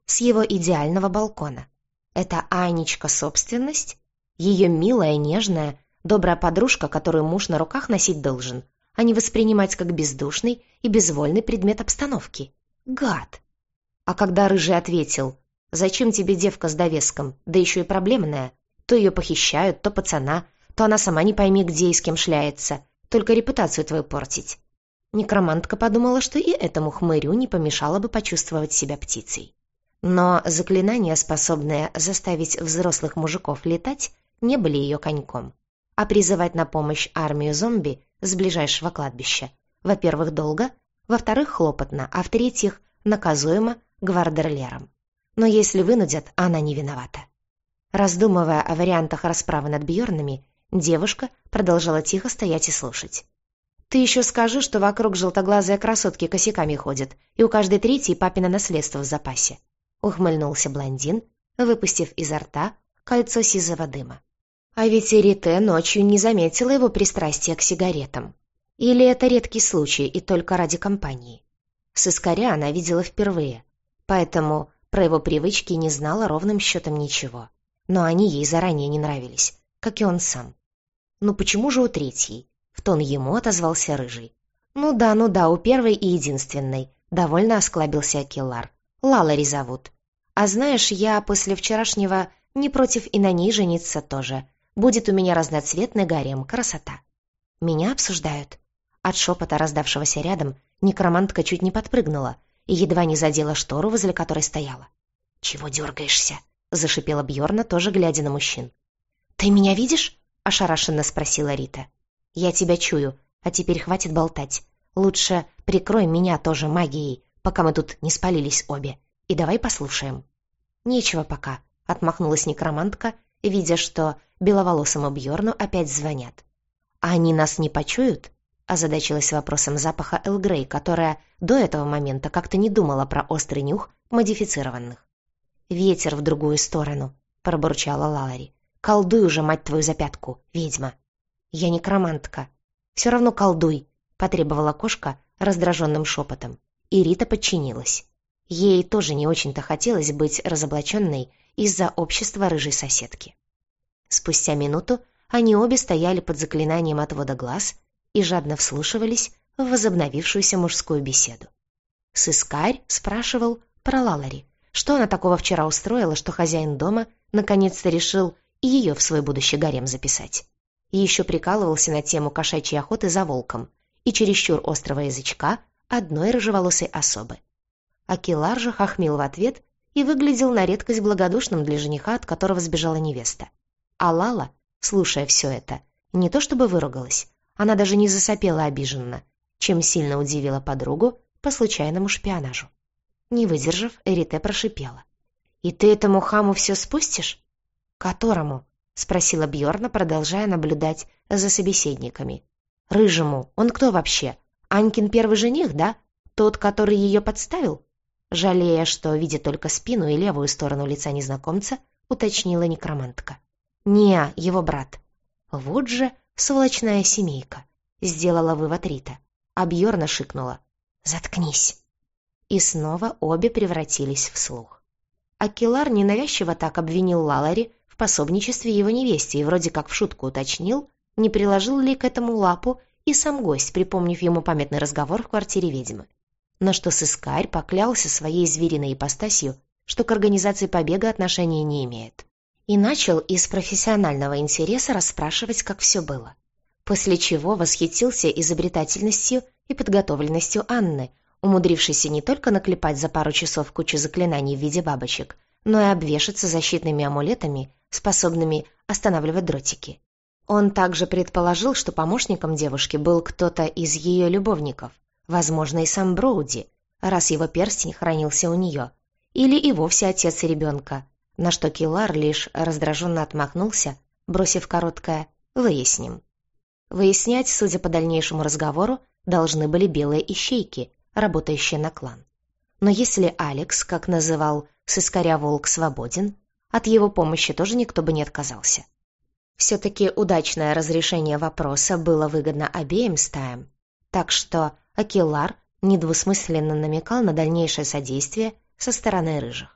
с его идеального балкона. Это Анечка собственность? Ее милая, нежная, добрая подружка, которую муж на руках носить должен, а не воспринимать как бездушный и безвольный предмет обстановки. Гад! А когда Рыжий ответил: «Зачем тебе девка с довеском, да еще и проблемная? То ее похищают, то пацана, то она сама не пойми где и с кем шляется, только репутацию твою портить». Некромантка подумала, что и этому хмырю не помешало бы почувствовать себя птицей. Но заклинания, способные заставить взрослых мужиков летать, не были ее коньком. А призывать на помощь армию зомби с ближайшего кладбища, во-первых, долго, во-вторых, хлопотно, а в-третьих, наказуемо гвардерлером. Но если вынудят, она не виновата. Раздумывая о вариантах расправы над Бьорнами, девушка продолжала тихо стоять и слушать. «Ты еще скажи, что вокруг желтоглазые красотки косяками ходят, и у каждой третьей папино наследство в запасе», — ухмыльнулся блондин, выпустив изо рта кольцо сизого дыма. А ведь Эрите ночью не заметила его пристрастия к сигаретам. Или это редкий случай и только ради компании? Сыскаря она видела впервые, поэтому про его привычки не знала ровным счетом ничего. Но они ей заранее не нравились, как и он сам. «Ну почему же у третьей?» — в тон ему отозвался Рыжий. «Ну да, ну да, у первой и единственной», — довольно осклабился Акеллар. «Лалари зовут. А знаешь, я после вчерашнего не против и на ней жениться тоже. Будет у меня разноцветный гарем, красота». «Меня обсуждают?» От шепота, раздавшегося рядом, некромантка чуть не подпрыгнула и едва не задела штору, возле которой стояла. «Чего дергаешься?» — зашипела Бьорна, тоже глядя на мужчин. «Ты меня видишь?» — ошарашенно спросила Рита. «Я тебя чую, а теперь хватит болтать. Лучше прикрой меня тоже магией, пока мы тут не спалились обе, и давай послушаем». «Нечего пока», — отмахнулась некромантка, видя, что беловолосому Бьорну опять звонят. «А они нас не почуют?» — озадачилась вопросом запаха Эл Грей, которая до этого момента как-то не думала про острый нюх модифицированных. «Ветер в другую сторону», — пробурчала Лалари. «Колдуй уже, мать твою, за пятку, ведьма». «Я некромантка». «Все равно колдуй», — потребовала кошка раздраженным шепотом. И Рита подчинилась. Ей тоже не очень-то хотелось быть разоблаченной из-за общества рыжей соседки. Спустя минуту они обе стояли под заклинанием отвода глаз и жадно вслушивались в возобновившуюся мужскую беседу. Сыскарь спрашивал про Лалари, что она такого вчера устроила, что хозяин дома наконец-то решил и ее в свой будущий гарем записать. И еще прикалывался на тему кошачьей охоты за волком и чересчур острого язычка одной рыжеволосой особы. Акеллар же хохмил в ответ и выглядел на редкость благодушным для жениха, от которого сбежала невеста. А Лала, слушая все это, не то чтобы выругалась, она даже не засопела обиженно, чем сильно удивила подругу по случайному шпионажу. Не выдержав, Эрите прошипела: «И ты этому хаму все спустишь?» «Которому?» — спросила Бьорна, продолжая наблюдать за собеседниками. «Рыжему. Он кто вообще? Анькин первый жених, да? Тот, который ее подставил?» Жалея, что видит только спину и левую сторону лица незнакомца, уточнила некромантка. «Не, его брат». «Вот же сволочная семейка», — сделала вывод Рита. А Бьорна шикнула: «Заткнись». И снова обе превратились в слух. Акеллар ненавязчиво так обвинил Лалари в пособничестве его невесте и вроде как в шутку уточнил, не приложил ли к этому лапу и сам гость, припомнив ему памятный разговор в квартире ведьмы. На что сыскарь поклялся своей звериной ипостасью, что к организации побега отношения не имеет. И начал из профессионального интереса расспрашивать, как все было. После чего восхитился изобретательностью и подготовленностью Анны, умудрившейся не только наклепать за пару часов кучу заклинаний в виде бабочек, но и обвешаться защитными амулетами, способными останавливать дротики. Он также предположил, что помощником девушки был кто-то из ее любовников, возможно, и сам Броуди, раз его перстень хранился у нее, или и вовсе отец ребенка, на что Акеллар лишь раздраженно отмахнулся, бросив короткое «выясним». Выяснять, судя по дальнейшему разговору, должны были белые ищейки, работающие на клан. Но если Алекс, как называл сыскаря волк, свободен, от его помощи тоже никто бы не отказался. Все-таки удачное разрешение вопроса было выгодно обеим стаям, так что Акеллар недвусмысленно намекал на дальнейшее содействие со стороны рыжих.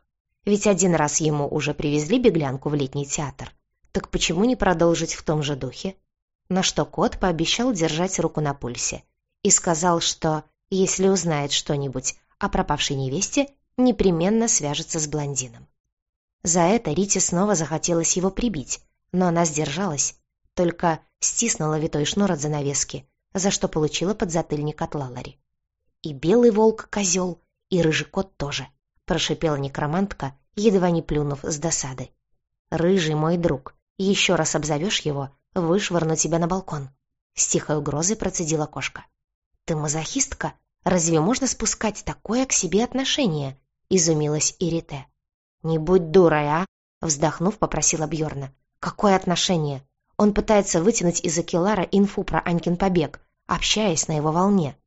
Ведь один раз ему уже привезли беглянку в летний театр. Так почему не продолжить в том же духе? На что кот пообещал держать руку на пульсе и сказал, что, если узнает что-нибудь о пропавшей невесте, непременно свяжется с блондином. За это Рите снова захотелось его прибить, но она сдержалась, только стиснула витой шнур от занавески, за что получила подзатыльник от Лалари. «И белый волк козел, и рыжий кот тоже», — прошипела некромантка, едва не плюнув с досады. «Рыжий мой друг, еще раз обзовешь его, вышвырну тебя на балкон», — с тихой угрозой процедила кошка. «Ты мазохистка? Разве можно спускать такое к себе отношение?» — изумилась Ирите. «Не будь дурой, а!» — вздохнув, попросила Бьорна. «Какое отношение? Он пытается вытянуть из Акеллара инфу про Анькин побег, общаясь на его волне».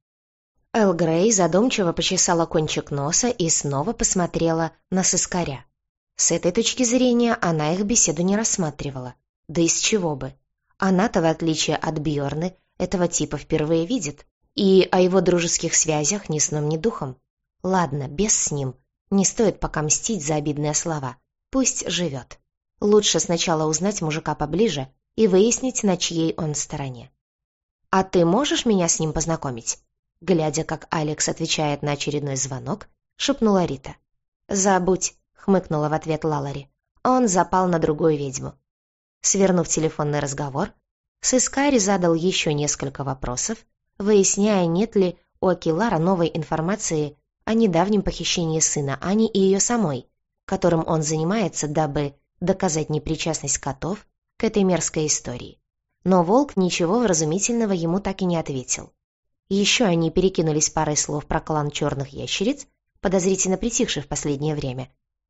Эл Грей задумчиво почесала кончик носа и снова посмотрела на сыскаря. С этой точки зрения она их беседу не рассматривала. Да из чего бы? Она-то, в отличие от Бьорны, этого типа впервые видит, и о его дружеских связях ни сном, ни духом. Ладно, без с ним. Не стоит пока мстить за обидные слова. Пусть живет. Лучше сначала узнать мужика поближе и выяснить, на чьей он стороне. «А ты можешь меня с ним познакомить?» Глядя, как Алекс отвечает на очередной звонок, шепнула Рита. «Забудь», — хмыкнула в ответ Лалари. «Он запал на другую ведьму». Свернув телефонный разговор, сыскарь задал еще несколько вопросов, выясняя, нет ли у Акеллара новой информации о недавнем похищении сына Ани и ее самой, которым он занимается, дабы доказать непричастность котов к этой мерзкой истории. Но волк ничего вразумительного ему так и не ответил. Еще они перекинулись парой слов про клан черных ящериц, подозрительно притихший в последнее время,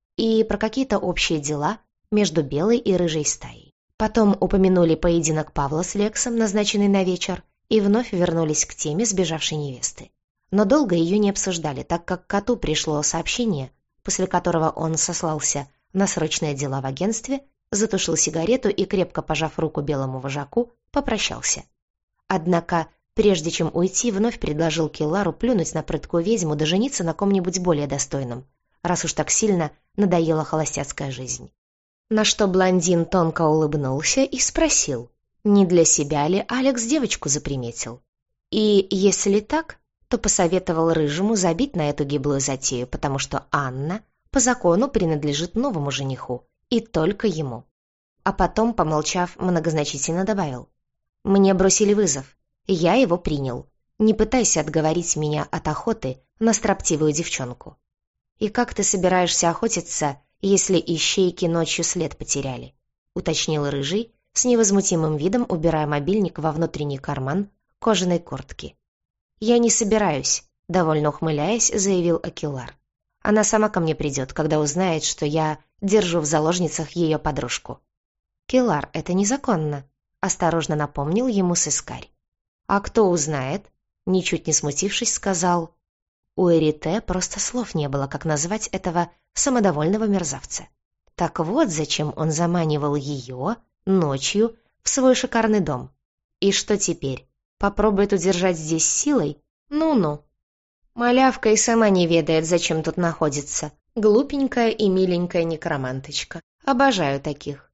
и про какие-то общие дела между белой и рыжей стаей. Потом упомянули поединок Павла с Лексом, назначенный на вечер, и вновь вернулись к теме сбежавшей невесты. Но долго ее не обсуждали, так как коту пришло сообщение, после которого он сослался на срочные дела в агентстве, затушил сигарету и, крепко пожав руку белому вожаку, попрощался. Однако, прежде чем уйти, вновь предложил Келлару плюнуть на прыткую ведьму да жениться на ком-нибудь более достойном, раз уж так сильно надоела холостяцкая жизнь. На что блондин тонко улыбнулся и спросил, не для себя ли Алекс девочку заприметил. И если так, то посоветовал рыжему забить на эту гиблую затею, потому что Анна по закону принадлежит новому жениху, и только ему. А потом, помолчав, многозначительно добавил: «Мне бросили вызов, я его принял. Не пытайся отговорить меня от охоты на строптивую девчонку». «И как ты собираешься охотиться, если ищейки ночью след потеряли?» — уточнил рыжий, с невозмутимым видом убирая мобильник во внутренний карман кожаной куртки. «Я не собираюсь», — довольно ухмыляясь, заявил Акеллар. «Она сама ко мне придет, когда узнает, что я держу в заложницах ее подружку». «Келлар, это незаконно», — осторожно напомнил ему сыскарь. «А кто узнает?» — ничуть не смутившись, сказал. У Эрите просто слов не было, как назвать этого самодовольного мерзавца. Так вот, зачем он заманивал ее ночью в свой шикарный дом. И что теперь? Попробует удержать здесь силой? Ну-ну. Малявка и сама не ведает, зачем тут находится. Глупенькая и миленькая некроманточка. Обожаю таких.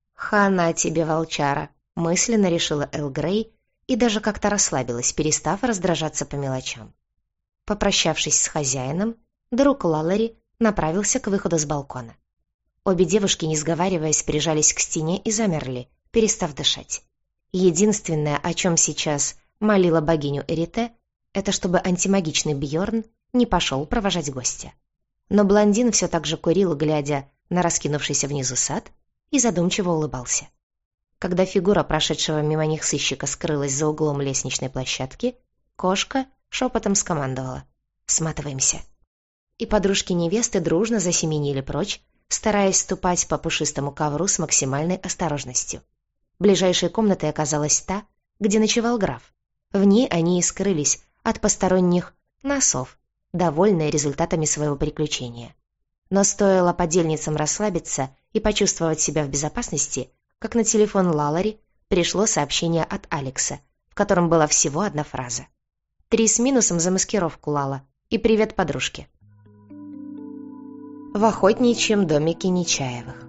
«Хана тебе, волчара», — мысленно решила Эл Грей и даже как-то расслабилась, перестав раздражаться по мелочам. Попрощавшись с хозяином, друг Лалари направился к выходу с балкона. Обе девушки, не сговариваясь, прижались к стене и замерли, перестав дышать. Единственное, о чем сейчас молила богиню Эрите, это чтобы антимагичный Бьорн не пошел провожать гостя. Но блондин все так же курил, глядя на раскинувшийся внизу сад, и задумчиво улыбался. Когда фигура прошедшего мимо них сыщика скрылась за углом лестничной площадки, кошка шепотом скомандовала: «Сматываемся». И подружки невесты дружно засеменили прочь, стараясь ступать по пушистому ковру с максимальной осторожностью. Ближайшей комнатой оказалась та, где ночевал граф. В ней они и скрылись от посторонних носов, довольные результатами своего приключения. Но стоило подельницам расслабиться и почувствовать себя в безопасности, как на телефон Лалари пришло сообщение от Алекса, в котором была всего одна фраза. «Три с минусом за маскировку, Лала, и привет подружке». в охотничьем домике Нечаевых.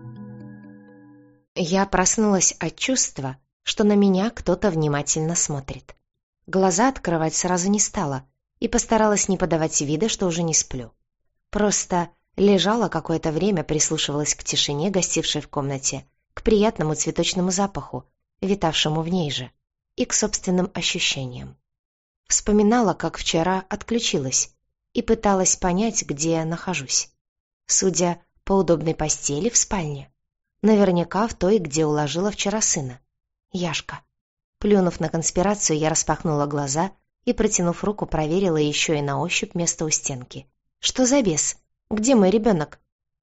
Я проснулась от чувства, что на меня кто-то внимательно смотрит. Глаза открывать сразу не стала и постаралась не подавать вида, что уже не сплю. Просто лежала какое-то время, прислушивалась к тишине, гостившей в комнате, к приятному цветочному запаху, витавшему в ней же, и к собственным ощущениям. Вспоминала, как вчера отключилась, и пыталась понять, где я нахожусь. Судя по удобной постели в спальне, наверняка в той, где уложила вчера сына. Яшка. Плюнув на конспирацию, я распахнула глаза и, протянув руку, проверила еще и на ощупь место у стенки. Что за бес? Где мой ребенок?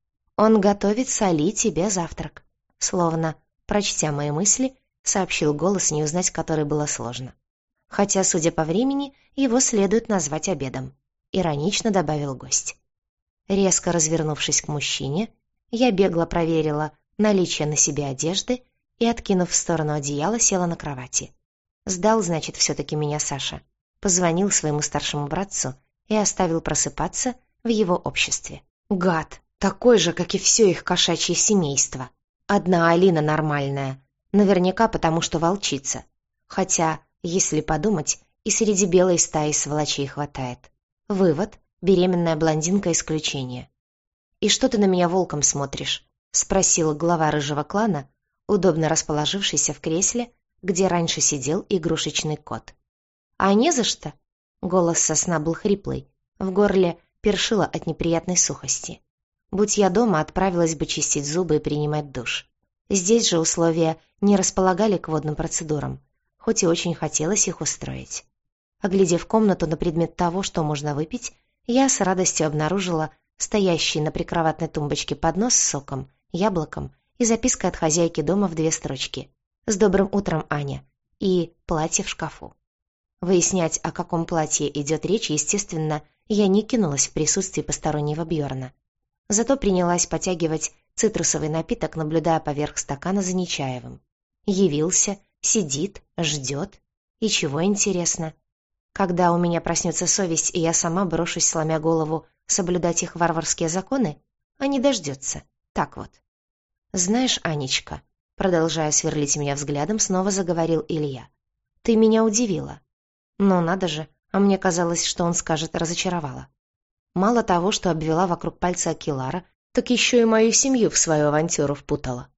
Он готовит с Али тебе завтрак. Словно, прочтя мои мысли, сообщил голос, не узнать который было сложно. Хотя, судя по времени, его следует назвать обедом. Иронично добавил гость. Резко развернувшись к мужчине, я бегло проверила наличие на себе одежды и, откинув в сторону одеяла, села на кровати. Сдал, значит, все-таки меня Саша. Позвонил своему старшему братцу и оставил просыпаться в его обществе. Гад, такой же, как и все их кошачье семейство. Одна Алина нормальная, наверняка потому, что волчица. Хотя, если подумать, и среди белой стаи сволочей хватает. Вывод: беременная блондинка исключение. «И что ты на меня волком смотришь?» — спросил глава рыжего клана, удобно расположившийся в кресле, где раньше сидел игрушечный кот. «А не за что?» — голос со сна был хриплый, в горле першило от неприятной сухости. Будь я дома, отправилась бы чистить зубы и принимать душ. Здесь же условия не располагали к водным процедурам, хоть и очень хотелось их устроить. Оглядев комнату на предмет того, что можно выпить, я с радостью обнаружила стоящий на прикроватной тумбочке поднос с соком, яблоком и запиской от хозяйки дома в две строчки: «С добрым утром, Аня», и платье в шкафу. Выяснять, о каком платье идет речь, естественно, я не кинулась в присутствии постороннего Бьорна. Зато принялась потягивать цитрусовый напиток, наблюдая поверх стакана за Нечаевым. Явился, сидит, ждет. И чего, интересно? Когда у меня проснется совесть, и я сама брошусь, сломя голову, соблюдать их варварские законы, а не дождется. Так вот. «Знаешь, Анечка», продолжая сверлить меня взглядом, снова заговорил Илья, «ты меня удивила». Но надо же, а мне казалось, что он скажет «разочаровала». Мало того, что обвела вокруг пальца Акилара, так еще и мою семью в свою авантюру впутала.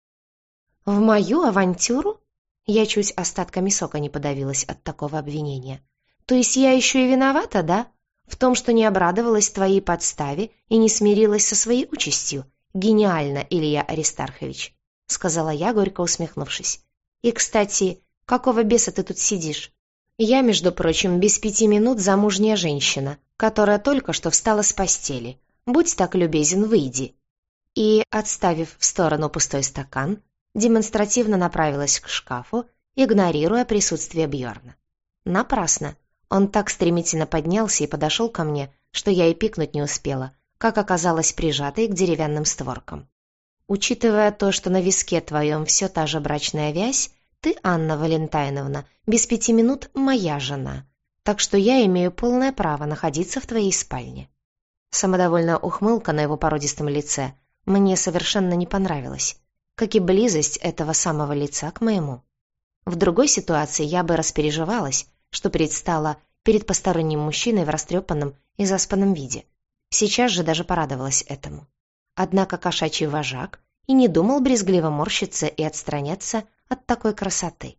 «В мою авантюру?» Я чуть остатками сока не подавилась от такого обвинения. «То есть я еще и виновата, да? В том, что не обрадовалась твоей подставе и не смирилась со своей участью? Гениально, Илья Аристархович», — сказала я, горько усмехнувшись. «И, кстати, какого беса ты тут сидишь? Я, между прочим, без пяти минут замужняя женщина, которая только что встала с постели. Будь так любезен, выйди». И, отставив в сторону пустой стакан, демонстративно направилась к шкафу, игнорируя присутствие Бьорна. Напрасно. Он так стремительно поднялся и подошел ко мне, что я и пикнуть не успела, как оказалась прижатой к деревянным створкам. «Учитывая то, что на виске твоем все та же брачная вязь, ты, Анна Валентайновна, без пяти минут моя жена, так что я имею полное право находиться в твоей спальне». Самодовольная ухмылка на его породистом лице мне совершенно не понравилась, как и близость этого самого лица к моему. В другой ситуации я бы распереживалась, что предстала перед посторонним мужчиной в растрепанном и заспанном виде. Сейчас же даже порадовалась этому. Однако кошачий вожак и не думал брезгливо морщиться и отстраняться от такой красоты.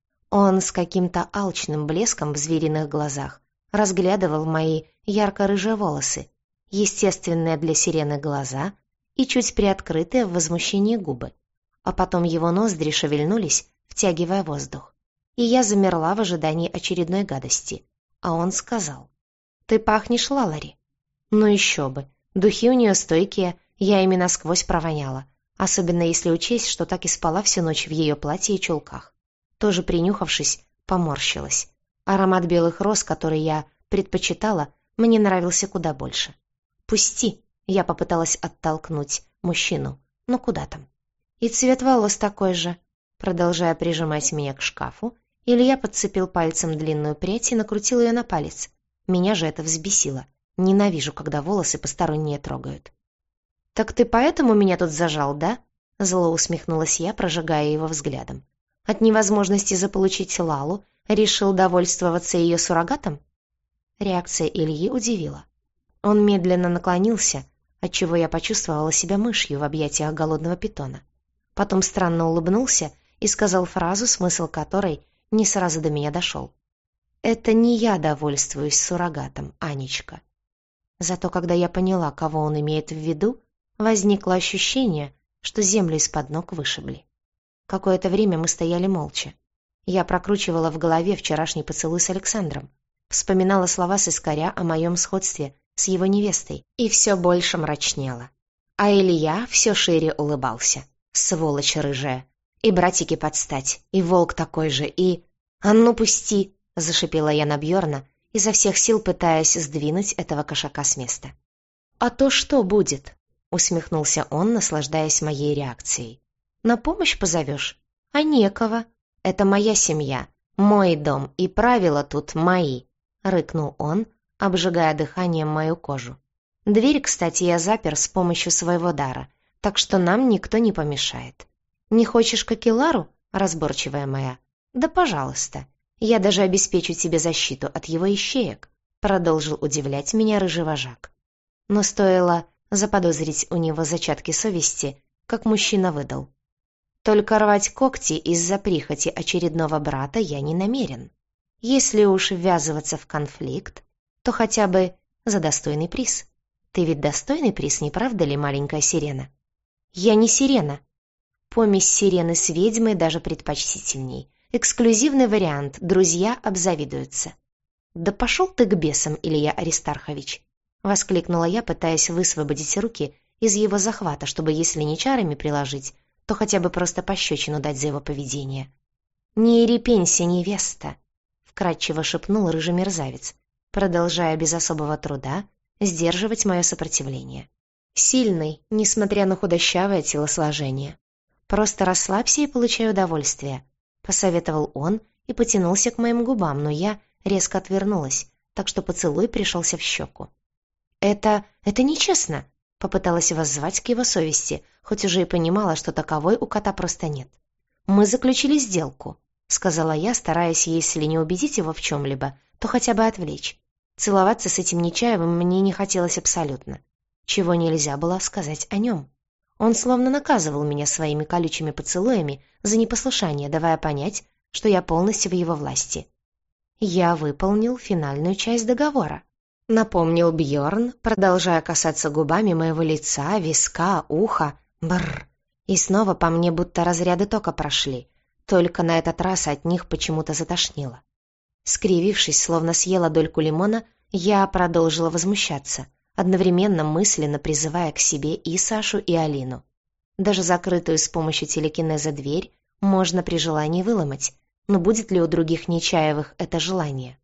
Он с каким-то алчным блеском в звериных глазах разглядывал мои ярко-рыжие волосы, естественные для сирены глаза и чуть приоткрытые в возмущении губы. А потом его ноздри шевельнулись, втягивая воздух. И я замерла в ожидании очередной гадости. А он сказал: «Ты пахнешь Лалари». Ну еще бы, духи у нее стойкие, я ими насквозь провоняла, особенно если учесть, что так и спала всю ночь в ее платье и чулках. Тоже принюхавшись, поморщилась. Аромат белых роз, который я предпочитала, мне нравился куда больше. «Пусти!» — я попыталась оттолкнуть мужчину. «Ну куда там?» «И цвет волос такой же». Продолжая прижимать меня к шкафу, Илья подцепил пальцем длинную прядь и накрутил ее на палец. Меня же это взбесило. Ненавижу, когда волосы посторонние трогают. «Так ты поэтому меня тут зажал, да?» Зло усмехнулась я, прожигая его взглядом. «От невозможности заполучить Лалу решил довольствоваться ее суррогатом?» Реакция Ильи удивила. Он медленно наклонился, отчего я почувствовала себя мышью в объятиях голодного питона. Потом странно улыбнулся и сказал фразу, смысл которой не сразу до меня дошел. «Это не я довольствуюсь суррогатом, Анечка». Зато когда я поняла, кого он имеет в виду, возникло ощущение, что землю из-под ног вышибли. Какое-то время мы стояли молча. Я прокручивала в голове вчерашний поцелуй с Александром, вспоминала слова сыскаря о моем сходстве с его невестой и все больше мрачнела. А Илья все шире улыбался. Сволочь рыжая. И братики подстать, и волк такой же, и... «А ну пусти!» — зашипела я на Бьорна, изо всех сил пытаясь сдвинуть этого кошака с места. «А то что будет?» — усмехнулся он, наслаждаясь моей реакцией. «На помощь позовешь? А некого. Это моя семья, мой дом, и правила тут мои», — рыкнул он, обжигая дыханием мою кожу. «Дверь, кстати, я запер с помощью своего дара, так что нам никто не помешает. Не хочешь Кокелару, разборчивая моя? Да пожалуйста. Я даже обеспечу тебе защиту от его ищеек», — продолжил удивлять меня рыжий вожак. Но стоило заподозрить у него зачатки совести, как мужчина выдал. «Только рвать когти из-за прихоти очередного брата я не намерен. Если уж ввязываться в конфликт, то хотя бы за достойный приз. Ты ведь достойный приз, не правда ли, маленькая сирена?» «Я не сирена. Помесь сирены с ведьмой даже предпочтительней. Эксклюзивный вариант, друзья обзавидуются». «Да пошел ты к бесам, Илья Аристархович!» — воскликнула я, пытаясь высвободить руки из его захвата, чтобы, если не чарами приложить, то хотя бы просто пощечину дать за его поведение. «Не ерепенься, невеста!» — вкратчиво шепнул рыжий мерзавец, продолжая без особого труда сдерживать мое сопротивление. «Сильный, несмотря на худощавое телосложение. Просто расслабься и получай удовольствие», — посоветовал он и потянулся к моим губам, но я резко отвернулась, так что поцелуй пришелся в щеку. «Это... это нечестно», — попыталась воззвать к его совести, хоть уже и понимала, что таковой у кота просто нет. «Мы заключили сделку», — сказала я, стараясь, если не убедить его в чем-либо, то хотя бы отвлечь. Целоваться с этим Нечаевым мне не хотелось абсолютно. Чего нельзя было сказать о нем. Он словно наказывал меня своими колючими поцелуями за непослушание, давая понять, что я полностью в его власти. «Я выполнил финальную часть договора», — напомнил Бьорн, продолжая касаться губами моего лица, виска, уха. Бррр. И снова по мне будто разряды тока прошли, только на этот раз от них почему-то затошнило. Скривившись, словно съела дольку лимона, я продолжила возмущаться, одновременно мысленно призывая к себе и Сашу, и Алину. Даже закрытую с помощью телекинеза дверь можно при желании выломать, но будет ли у других Нечаевых это желание?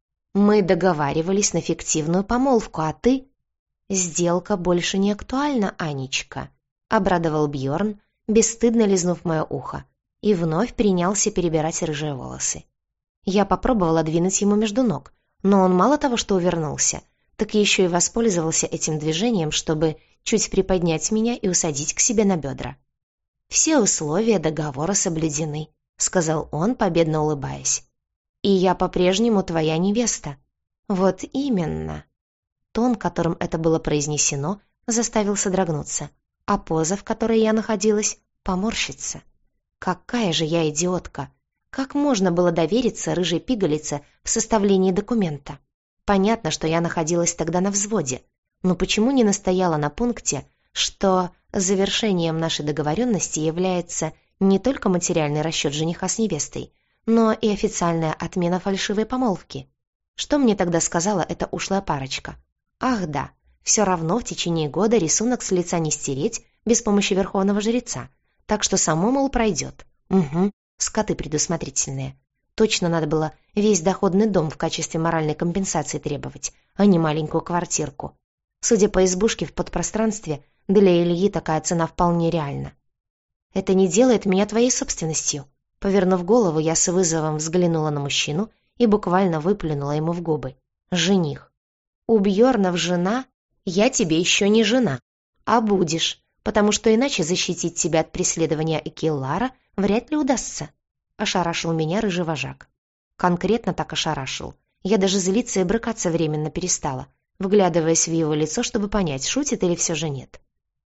«Мы договаривались на фиктивную помолвку, а ты...» «Сделка больше не актуальна, Анечка», — обрадовал Бьорн, бесстыдно лизнув мое ухо, и вновь принялся перебирать рыжие волосы. Я попробовала двинуть ему между ног, но он мало того, что увернулся, так еще и воспользовался этим движением, чтобы чуть приподнять меня и усадить к себе на бедра. «Все условия договора соблюдены», — сказал он, победно улыбаясь. «И я по-прежнему твоя невеста». «Вот именно». Тон, которым это было произнесено, заставил содрогнуться, а поза, в которой я находилась, поморщиться. Какая же я идиотка! Как можно было довериться рыжей пигалице в составлении документа? Понятно, что я находилась тогда на взводе, но почему не настояла на пункте, что завершением нашей договоренности является не только материальный расчет жениха с невестой, но и официальная отмена фальшивой помолвки? Что мне тогда сказала эта ушлая парочка? Ах да, все равно в течение года рисунок с лица не стереть без помощи верховного жреца, так что само, мол, пройдет. Угу, скоты предусмотрительные. Точно надо было весь доходный дом в качестве моральной компенсации требовать, а не маленькую квартирку. Судя по избушке в подпространстве, для Ильи такая цена вполне реальна. «Это не делает меня твоей собственностью». Повернув голову, я с вызовом взглянула на мужчину и буквально выплюнула ему в губы. «Жених. У Бьорнов жена? Я тебе еще не жена». А будешь, потому что иначе защитить тебя от преследования Экиллара вряд ли удастся. Ошарашил меня рыжий вожак. Конкретно так ошарашил. Я даже злиться и брыкаться временно перестала, вглядываясь в его лицо, чтобы понять, шутит или все же нет.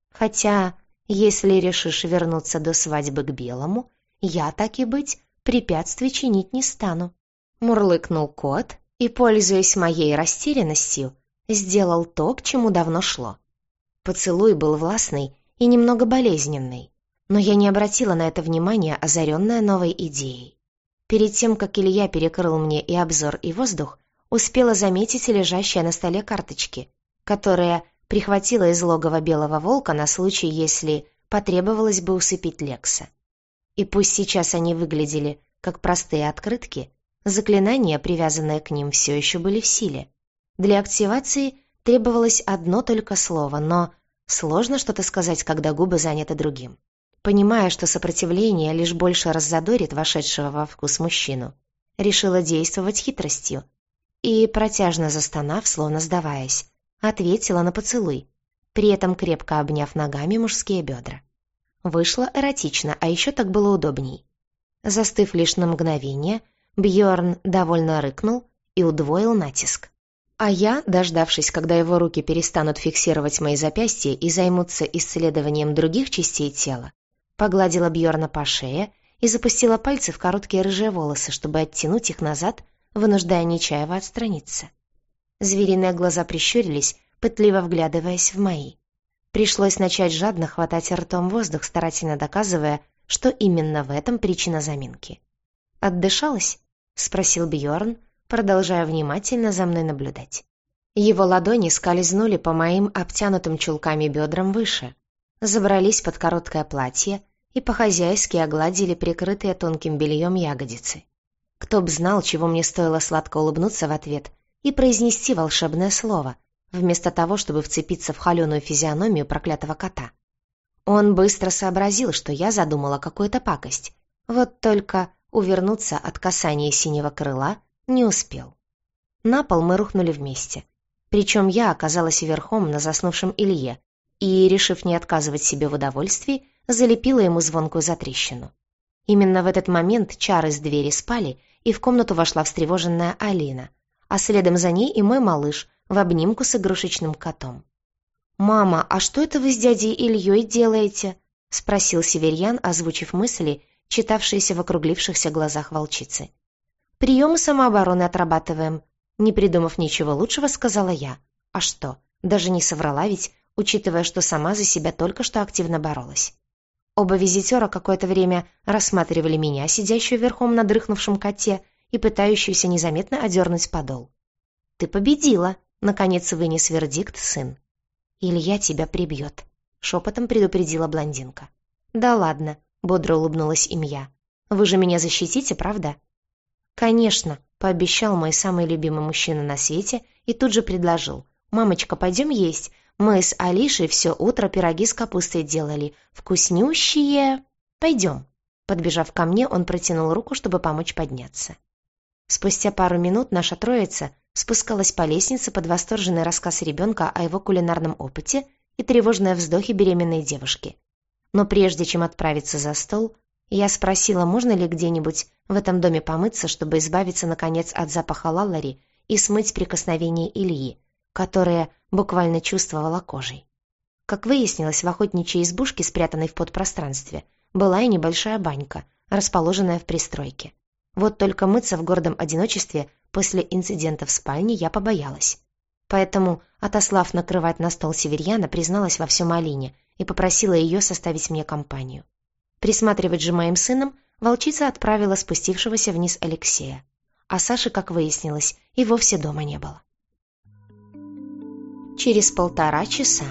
Хотя, если решишь вернуться до свадьбы к Белому, я, так и быть, препятствий чинить не стану. Мурлыкнул кот и, пользуясь моей растерянностью, сделал то, к чему давно шло. Поцелуй был властный и немного болезненный, но я не обратила на это внимания, озаренная новой идеей. Перед тем, как Илья перекрыл мне и обзор, и воздух, успела заметить лежащие на столе карточки, которые прихватила из логова Белого Волка на случай, если потребовалось бы усыпить Лекса. И пусть сейчас они выглядели как простые открытки, заклинания, привязанные к ним, все еще были в силе. Для активации требовалось одно только слово, но сложно что-то сказать, когда губы заняты другим. Понимая, что сопротивление лишь больше раззадорит вошедшего во вкус мужчину, решила действовать хитростью и, протяжно застонав, словно сдаваясь, ответила на поцелуй, при этом крепко обняв ногами мужские бедра. Вышло эротично, а еще так было удобней. Застыв лишь на мгновение, Бьорн довольно рыкнул и удвоил натиск. А я, дождавшись, когда его руки перестанут фиксировать мои запястья и займутся исследованием других частей тела, погладила Бьорна по шее и запустила пальцы в короткие рыжие волосы, чтобы оттянуть их назад, вынуждая Нечаева отстраниться. Звериные глаза прищурились, пытливо вглядываясь в мои. Пришлось начать жадно хватать ртом воздух, старательно доказывая, что именно в этом причина заминки. «Отдышалась?» — спросил Бьорн, продолжая внимательно за мной наблюдать. Его ладони скользнули по моим обтянутым чулками бедрам выше, забрались под короткое платье и по-хозяйски огладили прикрытые тонким бельем ягодицы. Кто б знал, чего мне стоило сладко улыбнуться в ответ и произнести волшебное слово, вместо того, чтобы вцепиться в холеную физиономию проклятого кота. Он быстро сообразил, что я задумала какую-то пакость, вот только увернуться от касания синего крыла не успел. На пол мы рухнули вместе, причем я оказалась верхом на заснувшем Илье и, решив не отказывать себе в удовольствии, залепила ему звонкую затрещину. Именно в этот момент чары с двери спали, и в комнату вошла встревоженная Алина, а следом за ней и мой малыш в обнимку с игрушечным котом. «Мама, а что это вы с дядей Ильей делаете?» — спросил Северьян, озвучив мысли, читавшиеся в округлившихся глазах волчицы. «Приемы самообороны отрабатываем», — не придумав ничего лучшего, сказала я. А что, даже не соврала ведь, учитывая, что сама за себя только что активно боролась. Оба визитера какое-то время рассматривали меня, сидящую верхом на дрыхнувшем коте и пытающуюся незаметно одернуть подол. «Ты победила», — наконец вынес вердикт сын. «Илья тебя прибьет», — шепотом предупредила блондинка. «Да ладно», — бодро улыбнулась им я. «Вы же меня защитите, правда?» «Конечно», — пообещал мой самый любимый мужчина на свете и тут же предложил. «Мамочка, пойдем есть. Мы с Алишей все утро пироги с капустой делали. Вкуснющие. Пойдем». Подбежав ко мне, он протянул руку, чтобы помочь подняться. Спустя пару минут наша троица спускалась по лестнице под восторженный рассказ ребенка о его кулинарном опыте и тревожные вздохи беременной девушки. Но прежде чем отправиться за стол, я спросила, можно ли где-нибудь в этом доме помыться, чтобы избавиться, наконец, от запаха лалари и смыть прикосновение Ильи, которое буквально чувствовала кожей. Как выяснилось, в охотничьей избушке, спрятанной в подпространстве, была и небольшая банька, расположенная в пристройке. Вот только мыться в гордом одиночестве после инцидента в спальне я побоялась. Поэтому, отослав накрывать на стол Северьяна, призналась во всем Алине и попросила ее составить мне компанию. Присматривать же моим сыном волчица отправила спустившегося вниз Алексея. А Саши, как выяснилось, и вовсе дома не было. Через полтора часа.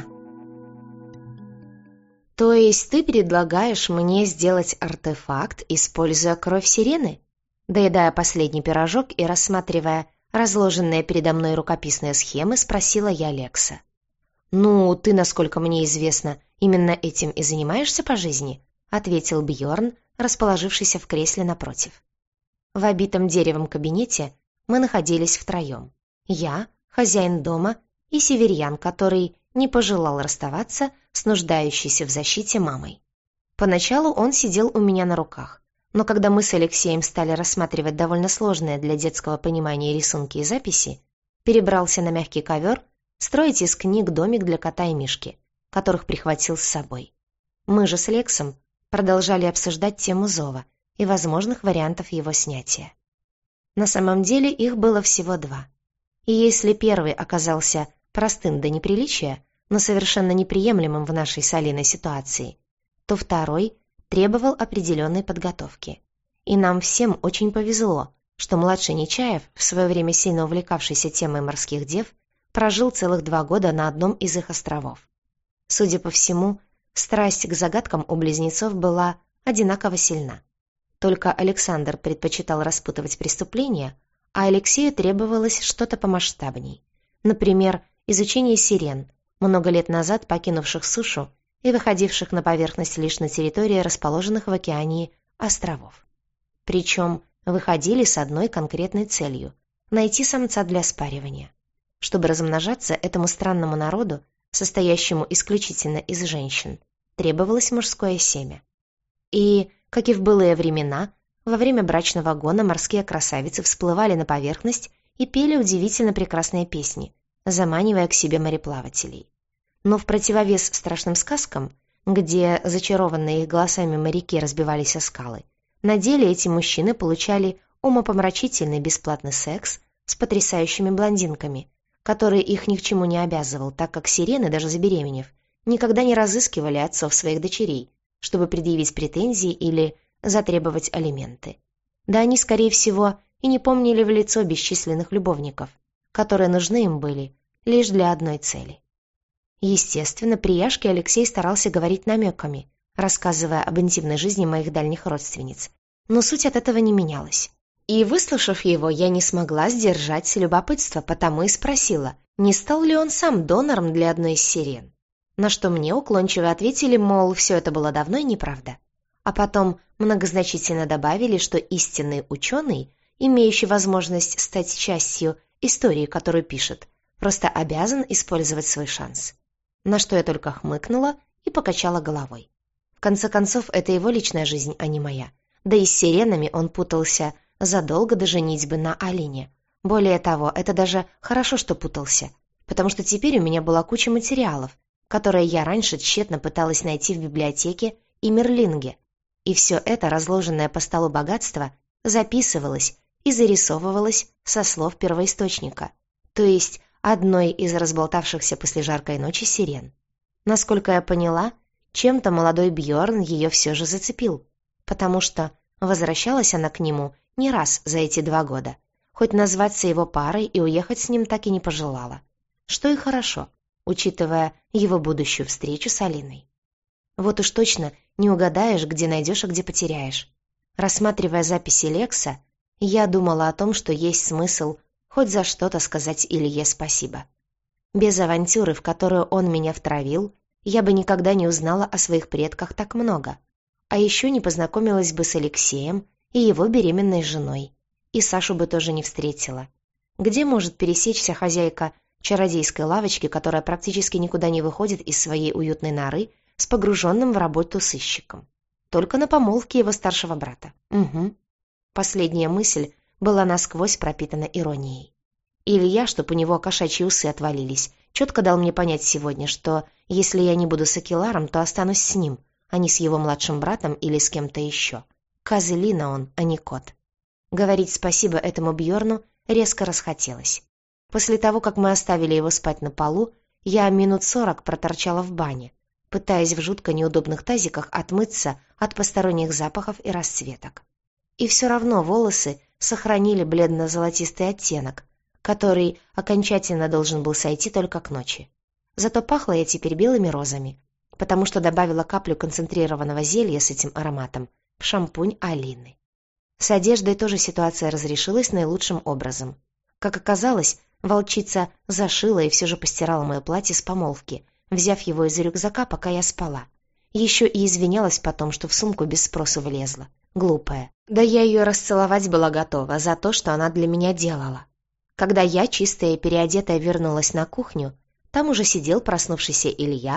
«То есть ты предлагаешь мне сделать артефакт, используя кровь сирены?» Доедая последний пирожок и рассматривая разложенные передо мной рукописные схемы, спросила я Лекса. «Ну, ты, насколько мне известно, именно этим и занимаешься по жизни?» — ответил Бьорн, расположившийся в кресле напротив. В обитом деревом кабинете мы находились втроем. Я, хозяин дома и Северьян, который не пожелал расставаться с нуждающейся в защите мамой. Поначалу он сидел у меня на руках, но когда мы с Алексеем стали рассматривать довольно сложные для детского понимания рисунки и записи, перебрался на мягкий ковер строить из книг домик для кота и мишки, которых прихватил с собой. Мы же с Лексом продолжали обсуждать тему зова и возможных вариантов его снятия. На самом деле их было всего два. И если первый оказался простым до неприличия, но совершенно неприемлемым в нашей с Алиной ситуации, то второй требовал определенной подготовки. И нам всем очень повезло, что младший Нечаев, в свое время сильно увлекавшийся темой морских дев, прожил целых два года на одном из их островов. Судя по всему, страсть к загадкам у близнецов была одинаково сильна. Только Александр предпочитал распутывать преступления, а Алексею требовалось что-то помасштабней. Например, изучение сирен, много лет назад покинувших сушу и выходивших на поверхность лишь на территории расположенных в океане островов. Причем выходили с одной конкретной целью – найти самца для спаривания. Чтобы размножаться этому странному народу, состоящему исключительно из женщин, требовалось мужское семя. И, как и в былые времена, во время брачного гона морские красавицы всплывали на поверхность и пели удивительно прекрасные песни, заманивая к себе мореплавателей. Но в противовес страшным сказкам, где зачарованные их голосами моряки разбивались о скалы, на деле эти мужчины получали умопомрачительный бесплатный секс с потрясающими блондинками, который их ни к чему не обязывал, так как сирены, даже забеременев, никогда не разыскивали отцов своих дочерей, чтобы предъявить претензии или затребовать алименты. Да они, скорее всего, и не помнили в лицо бесчисленных любовников, которые нужны им были лишь для одной цели. Естественно, при Яшке Алексей старался говорить намеками, рассказывая об интимной жизни моих дальних родственниц, но суть от этого не менялась. И, выслушав его, я не смогла сдержать любопытство, потому и спросила, не стал ли он сам донором для одной из сирен. На что мне уклончиво ответили, мол, все это было давно и неправда. А потом многозначительно добавили, что истинный ученый, имеющий возможность стать частью истории, которую пишет, просто обязан использовать свой шанс. На что я только хмыкнула и покачала головой. В конце концов, это его личная жизнь, а не моя. Да и с сиренами он путался задолго до женитьбы на Алине. Более того, это даже хорошо, что путался, потому что теперь у меня была куча материалов, которые я раньше тщетно пыталась найти в библиотеке и Мерлинге. И все это, разложенное по столу богатство, записывалось и зарисовывалось со слов первоисточника, то есть одной из разболтавшихся после жаркой ночи сирен. Насколько я поняла, чем-то молодой Бьорн ее все же зацепил, потому что возвращалась она к нему не раз за эти два года, хоть назваться его парой и уехать с ним так и не пожелала. Что и хорошо, учитывая его будущую встречу с Алиной. Вот уж точно не угадаешь, где найдешь, а где потеряешь. Рассматривая записи Лекса, я думала о том, что есть смысл хоть за что-то сказать Илье спасибо. Без авантюры, в которую он меня втравил, я бы никогда не узнала о своих предках так много. А еще не познакомилась бы с Алексеем и его беременной женой. И Сашу бы тоже не встретила. Где может пересечься хозяйка чародейской лавочки, которая практически никуда не выходит из своей уютной норы с погруженным в работу сыщиком? Только на помолвке его старшего брата. Угу. Последняя мысль была насквозь пропитана иронией. Илья, чтоб у него кошачьи усы отвалились, четко дал мне понять сегодня, что если я не буду с Акеларом, то останусь с ним, а не с его младшим братом или с кем-то еще. Козлина он, а не кот. Говорить спасибо этому Бьорну резко расхотелось. После того, как мы оставили его спать на полу, я минут сорок проторчала в бане, пытаясь в жутко неудобных тазиках отмыться от посторонних запахов и расцветок. И все равно волосы сохранили бледно-золотистый оттенок, который окончательно должен был сойти только к ночи. Зато пахла я теперь белыми розами, потому что добавила каплю концентрированного зелья с этим ароматом в шампунь Алины. С одеждой тоже ситуация разрешилась наилучшим образом. Как оказалось, волчица зашила и все же постирала мое платье с помолвки, взяв его из рюкзака, пока я спала. Еще и извинялась потом, что в сумку без спросу влезла. Глупая. Да я ее расцеловать была готова за то, что она для меня делала. Когда я, чистая и переодетая, вернулась на кухню, там уже сидел проснувшийся Илья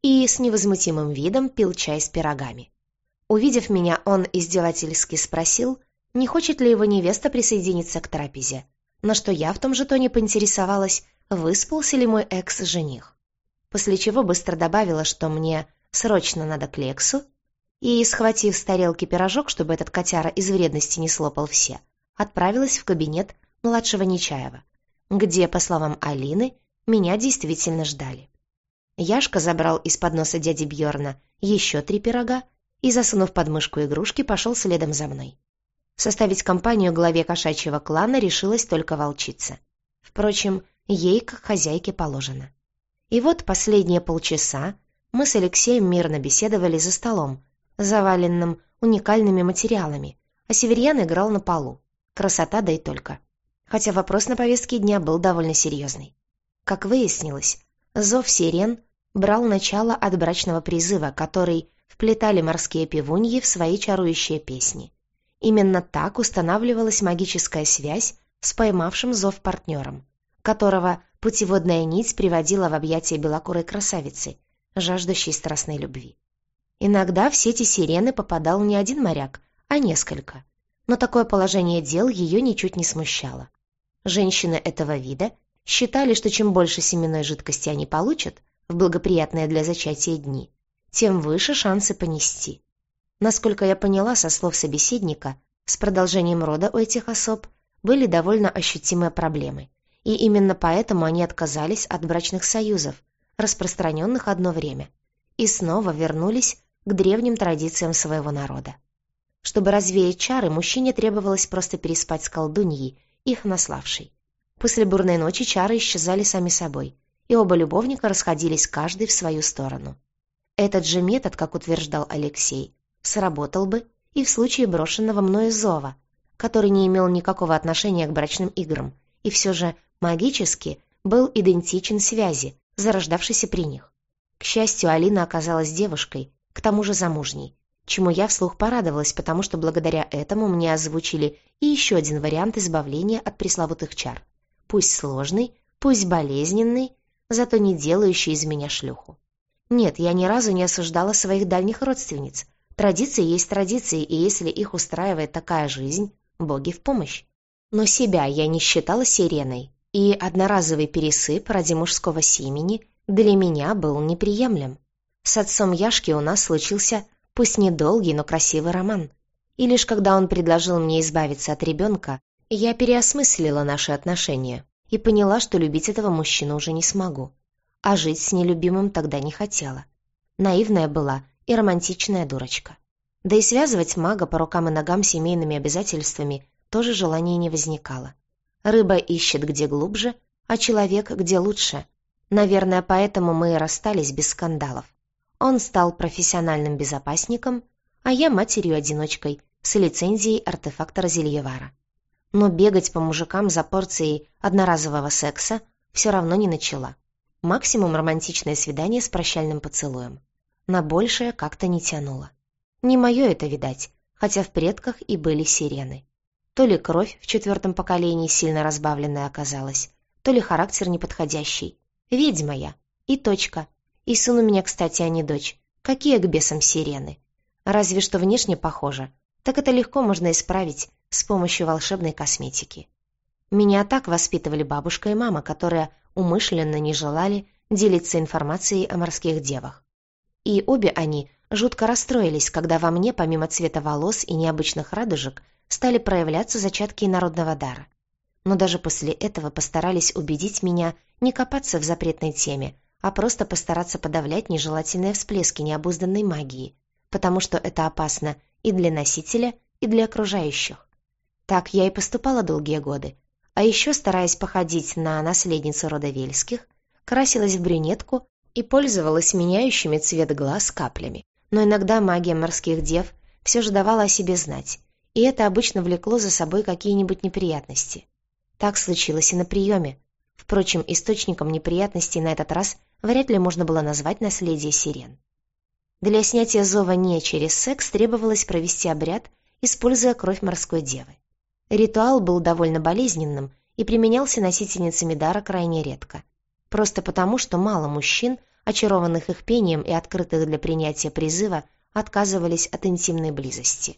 и с невозмутимым видом пил чай с пирогами. Увидев меня, он издевательски спросил, не хочет ли его невеста присоединиться к трапезе, на что я в том же тоне поинтересовалась, выспался ли мой экс-жених. После чего быстро добавила, что мне срочно надо к Лексу, и, схватив с тарелки пирожок, чтобы этот котяра из вредности не слопал все, отправилась в кабинет младшего Нечаева, где, по словам Алины, меня действительно ждали. Яшка забрал из-под носа дяди Бьорна еще три пирога и, засунув под мышку игрушки, пошел следом за мной. Составить компанию главе кошачьего клана решилась только волчица. Впрочем, ей, как хозяйке, положено. И вот последние полчаса мы с Алексеем мирно беседовали за столом, заваленным уникальными материалами, а Северьян играл на полу. Красота, да и только. Хотя вопрос на повестке дня был довольно серьезный. Как выяснилось, зов сирен брал начало от брачного призыва, который вплетали морские певуньи в свои чарующие песни. Именно так устанавливалась магическая связь с поймавшим зов партнером, которого путеводная нить приводила в объятия белокурой красавицы, жаждущей страстной любви. Иногда в сети сирены попадал не один моряк, а несколько, но такое положение дел ее ничуть не смущало. Женщины этого вида считали, что чем больше семенной жидкости они получат в благоприятные для зачатия дни, тем выше шансы понести. Насколько я поняла со слов собеседника, с продолжением рода у этих особ были довольно ощутимые проблемы, и именно поэтому они отказались от брачных союзов, распространенных одно время, и снова вернулись к древним традициям своего народа. Чтобы развеять чары, мужчине требовалось просто переспать с колдуньей, их наславшей. После бурной ночи чары исчезали сами собой, и оба любовника расходились каждый в свою сторону. Этот же метод, как утверждал Алексей, сработал бы и в случае брошенного мною зова, который не имел никакого отношения к брачным играм, и все же магически был идентичен связи, зарождавшейся при них. К счастью, Алина оказалась девушкой, к тому же замужней, чему я вслух порадовалась, потому что благодаря этому мне озвучили и еще один вариант избавления от пресловутых чар. Пусть сложный, пусть болезненный, зато не делающий из меня шлюху. Нет, я ни разу не осуждала своих дальних родственниц. Традиции есть традиции, и если их устраивает такая жизнь, боги в помощь. Но себя я не считала сиреной, и одноразовый пересып ради мужского семени для меня был неприемлем. С отцом Яшки у нас случился пусть недолгий, но красивый роман. И лишь когда он предложил мне избавиться от ребенка, я переосмыслила наши отношения и поняла, что любить этого мужчину уже не смогу. А жить с нелюбимым тогда не хотела. Наивная была и романтичная дурочка. Да и связывать мага по рукам и ногам семейными обязательствами тоже желания не возникало. Рыба ищет где глубже, а человек где лучше. Наверное, поэтому мы и расстались без скандалов. Он стал профессиональным безопасником, а я матерью-одиночкой с лицензией артефактора Зельевара. Но бегать по мужикам за порцией одноразового секса все равно не начала. Максимум романтичное свидание с прощальным поцелуем. На большее как-то не тянуло. Не мое это, видать, хотя в предках и были сирены. То ли кровь в четвертом поколении сильно разбавленная оказалась, то ли характер неподходящий. Ведьма я. И точка. И сын у меня, кстати, а не дочь. Какие к бесам сирены? Разве что внешне похоже. Так это легко можно исправить с помощью волшебной косметики. Меня так воспитывали бабушка и мама, которые умышленно не желали делиться информацией о морских девах. И обе они жутко расстроились, когда во мне, помимо цвета волос и необычных радужек, стали проявляться зачатки инородного дара. Но даже после этого постарались убедить меня не копаться в запретной теме, а просто постараться подавлять нежелательные всплески необузданной магии, потому что это опасно и для носителя, и для окружающих. Так я и поступала долгие годы, а еще, стараясь походить на наследницу рода Вельских, красилась в брюнетку и пользовалась меняющими цвет глаз каплями. Но иногда магия морских дев все же давала о себе знать, и это обычно влекло за собой какие-нибудь неприятности. Так случилось и на приеме. Впрочем, источником неприятностей на этот раз вряд ли можно было назвать наследие сирен. Для снятия зова не через секс требовалось провести обряд, используя кровь морской девы. Ритуал был довольно болезненным и применялся носительницами дара крайне редко. Просто потому, что мало мужчин очарованных их пением и открытых для принятия призыва, отказывались от интимной близости.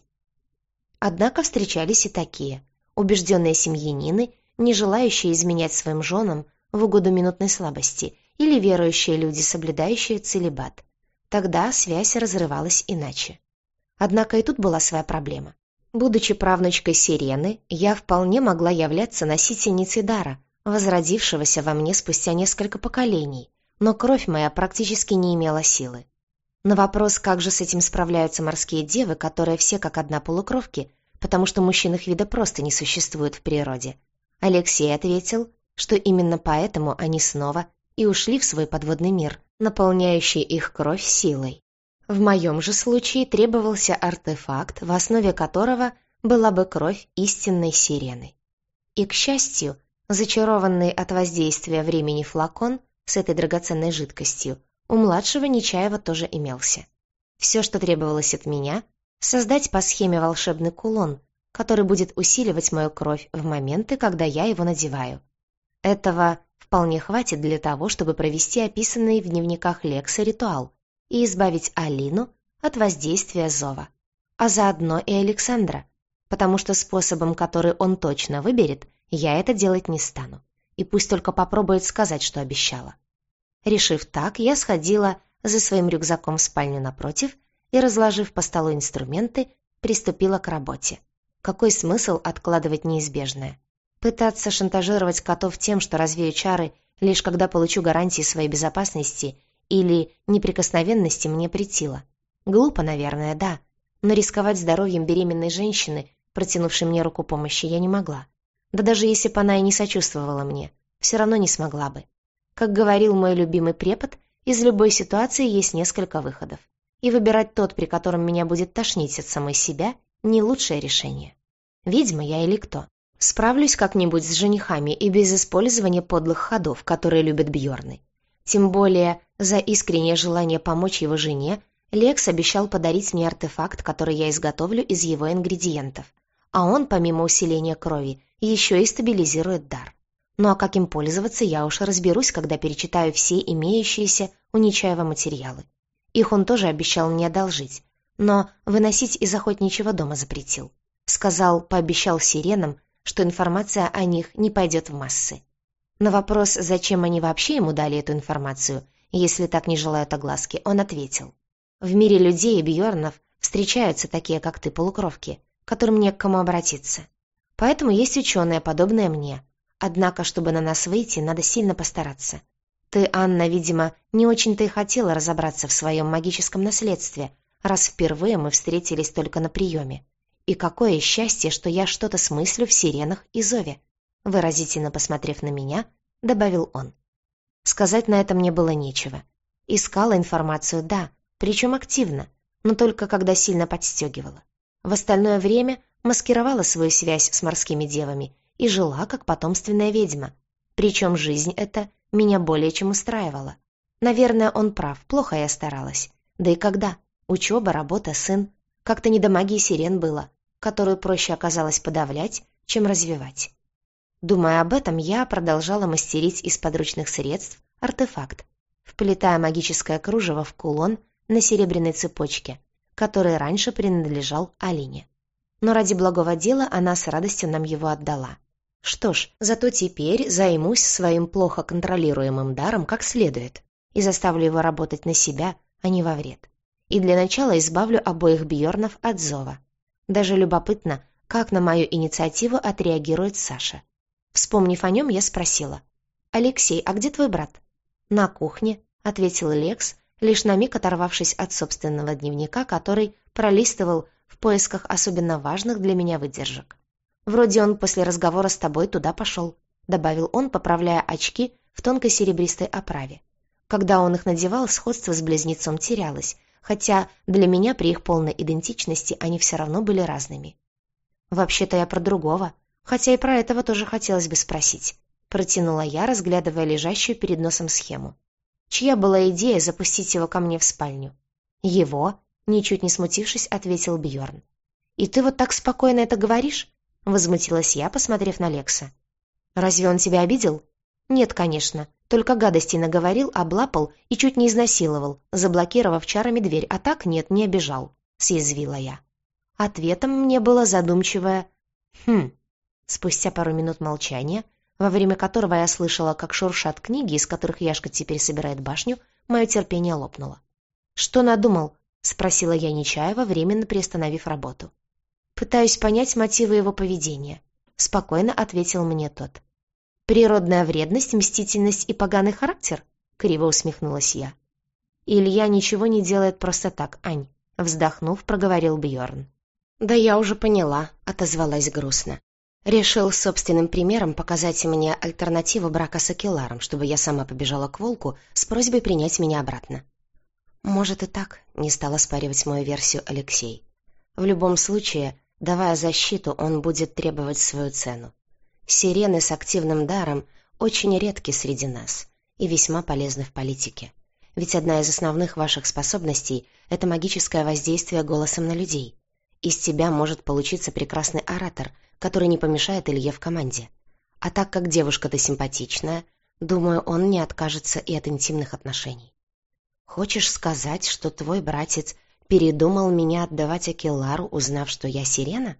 Однако встречались и такие, убежденные семьянины, не желающие изменять своим женам в угоду минутной слабости, или верующие люди, соблюдающие целибат. Тогда связь разрывалась иначе. Однако и тут была своя проблема. Будучи правнучкой Сирены, я вполне могла являться носительницей дара, возродившегося во мне спустя несколько поколений, но кровь моя практически не имела силы. На вопрос, как же с этим справляются морские девы, которые все как одна полукровки, потому что мужчин их вида просто не существует в природе, Алексей ответил, что именно поэтому они снова и ушли в свой подводный мир, наполняющий их кровь силой. В моем же случае требовался артефакт, в основе которого была бы кровь истинной Сирены. И, к счастью, зачарованный от воздействия времени флакон с этой драгоценной жидкостью у младшего Нечаева тоже имелся. Все, что требовалось от меня, создать по схеме волшебный кулон, который будет усиливать мою кровь в моменты, когда я его надеваю. Этого вполне хватит для того, чтобы провести описанный в дневниках Лекса ритуал и избавить Алину от воздействия зова, а заодно и Александра, потому что способом, который он точно выберет, я это делать не стану, и пусть только попробует сказать, что обещала. Решив так, я сходила за своим рюкзаком в спальню напротив и, разложив по столу инструменты, приступила к работе. Какой смысл откладывать неизбежное? Пытаться шантажировать котов тем, что развею чары, лишь когда получу гарантии своей безопасности или неприкосновенности, мне претило. Глупо, наверное, да, но рисковать здоровьем беременной женщины, протянувшей мне руку помощи, я не могла. Да даже если бы она и не сочувствовала мне, все равно не смогла бы. Как говорил мой любимый препод, из любой ситуации есть несколько выходов, и выбирать тот, при котором меня будет тошнить от самой себя, не лучшее решение. Ведьма я или кто? Справлюсь как-нибудь с женихами и без использования подлых ходов, которые любят Бьорны. Тем более, за искреннее желание помочь его жене, Лекс обещал подарить мне артефакт, который я изготовлю из его ингредиентов, а он, помимо усиления крови, еще и стабилизирует дар. Ну а как им пользоваться, я уж разберусь, когда перечитаю все имеющиеся у Нечаева материалы. Их он тоже обещал мне одолжить, но выносить из охотничьего дома запретил. Сказал, пообещал Сиренам, что информация о них не пойдет в массы. На вопрос, зачем они вообще ему дали эту информацию, если так не желают огласки, он ответил: «В мире людей и Бьорнов встречаются такие, как ты, полукровки, к которым не к кому обратиться. Поэтому есть ученые, подобные мне. Однако, чтобы на нас выйти, надо сильно постараться. Ты, Анна, видимо, не очень-то и хотела разобраться в своем магическом наследстве, раз впервые мы встретились только на приеме. И какое счастье, что я что-то смыслю в сиренах и зове», выразительно посмотрев на меня, добавил он. Сказать на это мне было нечего. Искала информацию, да, причем активно, но только когда сильно подстегивала. В остальное время маскировала свою связь с морскими девами и жила как потомственная ведьма. Причем жизнь эта меня более чем устраивала. Наверное, он прав, плохо я старалась. Да и когда? Учеба, работа, сын. Как-то не до магии сирен было, которую проще оказалось подавлять, чем развивать. Думая об этом, я продолжала мастерить из подручных средств артефакт, вплетая магическое кружево в кулон на серебряной цепочке, который раньше принадлежал Алине. Но ради благого дела она с радостью нам его отдала. Что ж, зато теперь займусь своим плохо контролируемым даром как следует и заставлю его работать на себя, а не во вред. И для начала избавлю обоих Бьорнов от зова. Даже любопытно, как на мою инициативу отреагирует Саша. Вспомнив о нем, я спросила: «Алексей, а где твой брат?» «На кухне», — ответил Лекс, лишь на миг оторвавшись от собственного дневника, который пролистывал в поисках особенно важных для меня выдержек. «Вроде он после разговора с тобой туда пошел», — добавил он, поправляя очки в тонкой серебристой оправе. Когда он их надевал, сходство с близнецом терялось, хотя для меня при их полной идентичности они все равно были разными. «Вообще-то я про другого, хотя и про этого тоже хотелось бы спросить», — протянула я, разглядывая лежащую перед носом схему. «Чья была идея запустить его ко мне в спальню?» «Его», — ничуть не смутившись, ответил Бьорн. «И ты вот так спокойно это говоришь?» — возмутилась я, посмотрев на Лекса. «Разве он тебя обидел?» «Нет, конечно. Только гадостей наговорил, облапал и чуть не изнасиловал, заблокировав чарами дверь, а так нет, не обижал», — съязвила я. Ответом мне было задумчивое «Хм». Спустя пару минут молчания, во время которого я слышала, как шуршат книги, из которых Яшка теперь собирает башню, мое терпение лопнуло. «Что надумал?» — спросила я Нечаева, временно приостановив работу. «Пытаюсь понять мотивы его поведения», — спокойно ответил мне тот. «Природная вредность, мстительность и поганый характер?» — криво усмехнулась я. «Илья ничего не делает просто так, Ань», — вздохнув, проговорил Бьорн. «Да я уже поняла», — отозвалась грустно. «Решил собственным примером показать мне альтернативу брака с Акелларом, чтобы я сама побежала к Волку с просьбой принять меня обратно». «Может и так», — не стал оспаривать мою версию Алексей. «В любом случае, давая защиту, он будет требовать свою цену. Сирены с активным даром очень редки среди нас и весьма полезны в политике. Ведь одна из основных ваших способностей — это магическое воздействие голосом на людей. Из тебя может получиться прекрасный оратор, который не помешает Илье в команде. А так как девушка ты симпатичная, думаю, он не откажется и от интимных отношений. Хочешь сказать, что твой братец передумал меня отдавать Акеллару, узнав, что я сирена?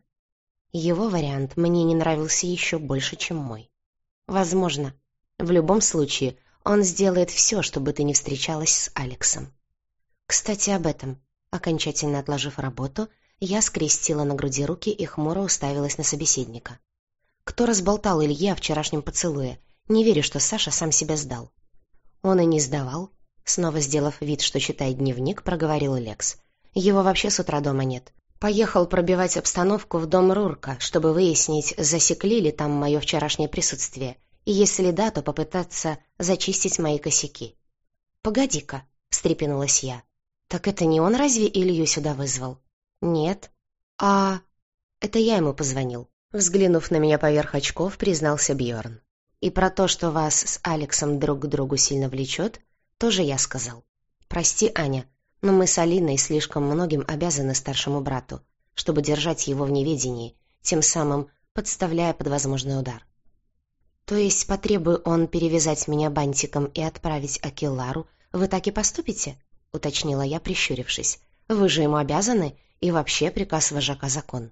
Его вариант мне не нравился еще больше, чем мой. Возможно. В любом случае, он сделает все, чтобы ты не встречалась с Алексом. Кстати, об этом. Окончательно отложив работу, я скрестила на груди руки и хмуро уставилась на собеседника. Кто разболтал Илье о вчерашнем поцелуе? Не верю, что Саша сам себя сдал. Он и не сдавал. Снова сделав вид, что читает дневник, проговорил Лекс. Его вообще с утра дома нет. Поехал пробивать обстановку в дом Рурка, чтобы выяснить, засекли ли там мое вчерашнее присутствие, и если да, то попытаться зачистить мои косяки. «Погоди-ка», — встрепенулась я. «Так это не он разве Илью сюда вызвал?» «Нет». «А...» «Это я ему позвонил», — взглянув на меня поверх очков, признался Бьорн. «И про то, что вас с Алексом друг к другу сильно влечет, тоже я сказал. Прости, Аня, но мы с Алиной слишком многим обязаны старшему брату, чтобы держать его в неведении, тем самым подставляя под возможный удар. То есть, потребуя он перевязать меня бантиком и отправить Акеллару, вы так и поступите? Уточнила я, прищурившись. Вы же ему обязаны, и вообще приказ вожака закон.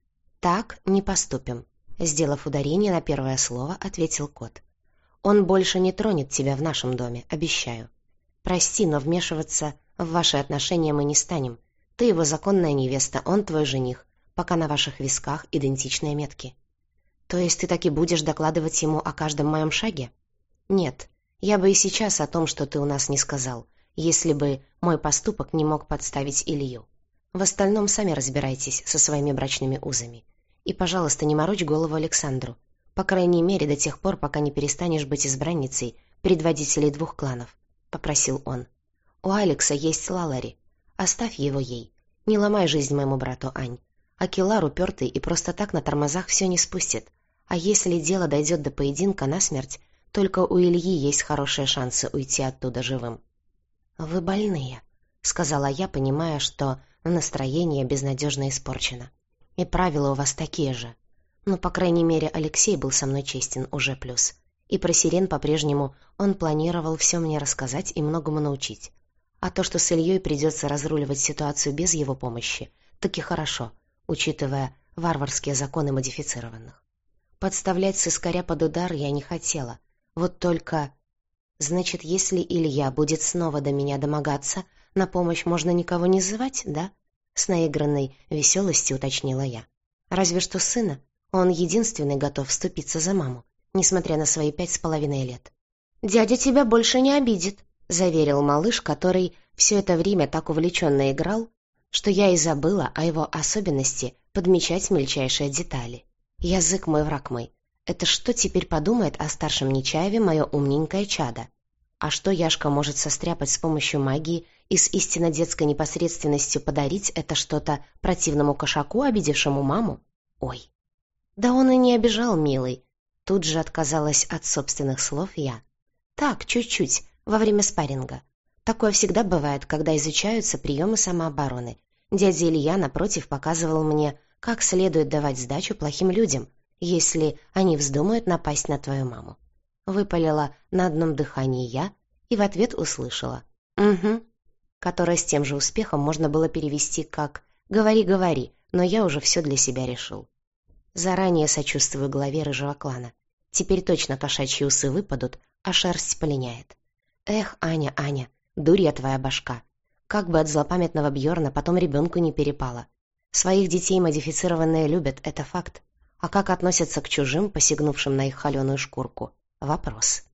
Так не поступим, сделав ударение на первое слово, ответил кот. Он больше не тронет тебя в нашем доме, обещаю. Прости, но вмешиваться в ваши отношения мы не станем. Ты его законная невеста, он твой жених, пока на ваших висках идентичные метки. То есть ты таки будешь докладывать ему о каждом моем шаге? Нет, я бы и сейчас о том, что ты у нас не сказал, если бы мой поступок не мог подставить Илью. В остальном сами разбирайтесь со своими брачными узами. И, пожалуйста, не морочь голову Александру. По крайней мере, до тех пор, пока не перестанешь быть избранницей предводителей двух кланов, — попросил он. У Алекса есть Лалари. Оставь его ей. Не ломай жизнь моему брату, Ань. Акеллар упертый и просто так на тормозах все не спустит. А если дело дойдет до поединка насмерть, только у Ильи есть хорошие шансы уйти оттуда живым. «Вы больные», — сказала я, понимая, что настроение безнадежно испорчено. «И правила у вас такие же. Ну, по крайней мере, Алексей был со мной честен, уже плюс. И про сирен по-прежнему он планировал все мне рассказать и многому научить. А то, что с Ильей придется разруливать ситуацию без его помощи, таки хорошо, учитывая варварские законы модифицированных. Подставлять сыскаря под удар я не хотела. Вот только... Значит, если Илья будет снова до меня домогаться, на помощь можно никого не звать, да? С наигранной веселостью уточнила я. Разве что сына. Он единственный готов вступиться за маму, несмотря на свои пять с половиной лет. «Дядя тебя больше не обидит», — заверил малыш, который все это время так увлеченно играл, что я и забыла о его особенности подмечать мельчайшие детали. Язык мой, враг мой. Это что теперь подумает о старшем Нечаеве мое умненькое чадо? А что Яшка может состряпать с помощью магии и с истинно детской непосредственностью подарить это что-то противному кошаку, обидевшему маму? Ой. Да он и не обижал, милый. Тут же отказалась от собственных слов я. Так, чуть-чуть, во время спарринга. Такое всегда бывает, когда изучаются приемы самообороны. Дядя Илья, напротив, показывал мне, как следует давать сдачу плохим людям, если они вздумают напасть на твою маму. Выпалила на одном дыхании я и в ответ услышала «Угу», которое с тем же успехом можно было перевести как «Говори, говори, но я уже все для себя решил». Заранее сочувствую главе рыжего клана. Теперь точно кошачьи усы выпадут, а шерсть полиняет. Эх, Аня, Аня, дурья твоя башка. Как бы от злопамятного Бьорна потом ребенку не перепало. Своих детей модифицированные любят, это факт. А как относятся к чужим, посягнувшим на их холеную шкурку? Вопрос.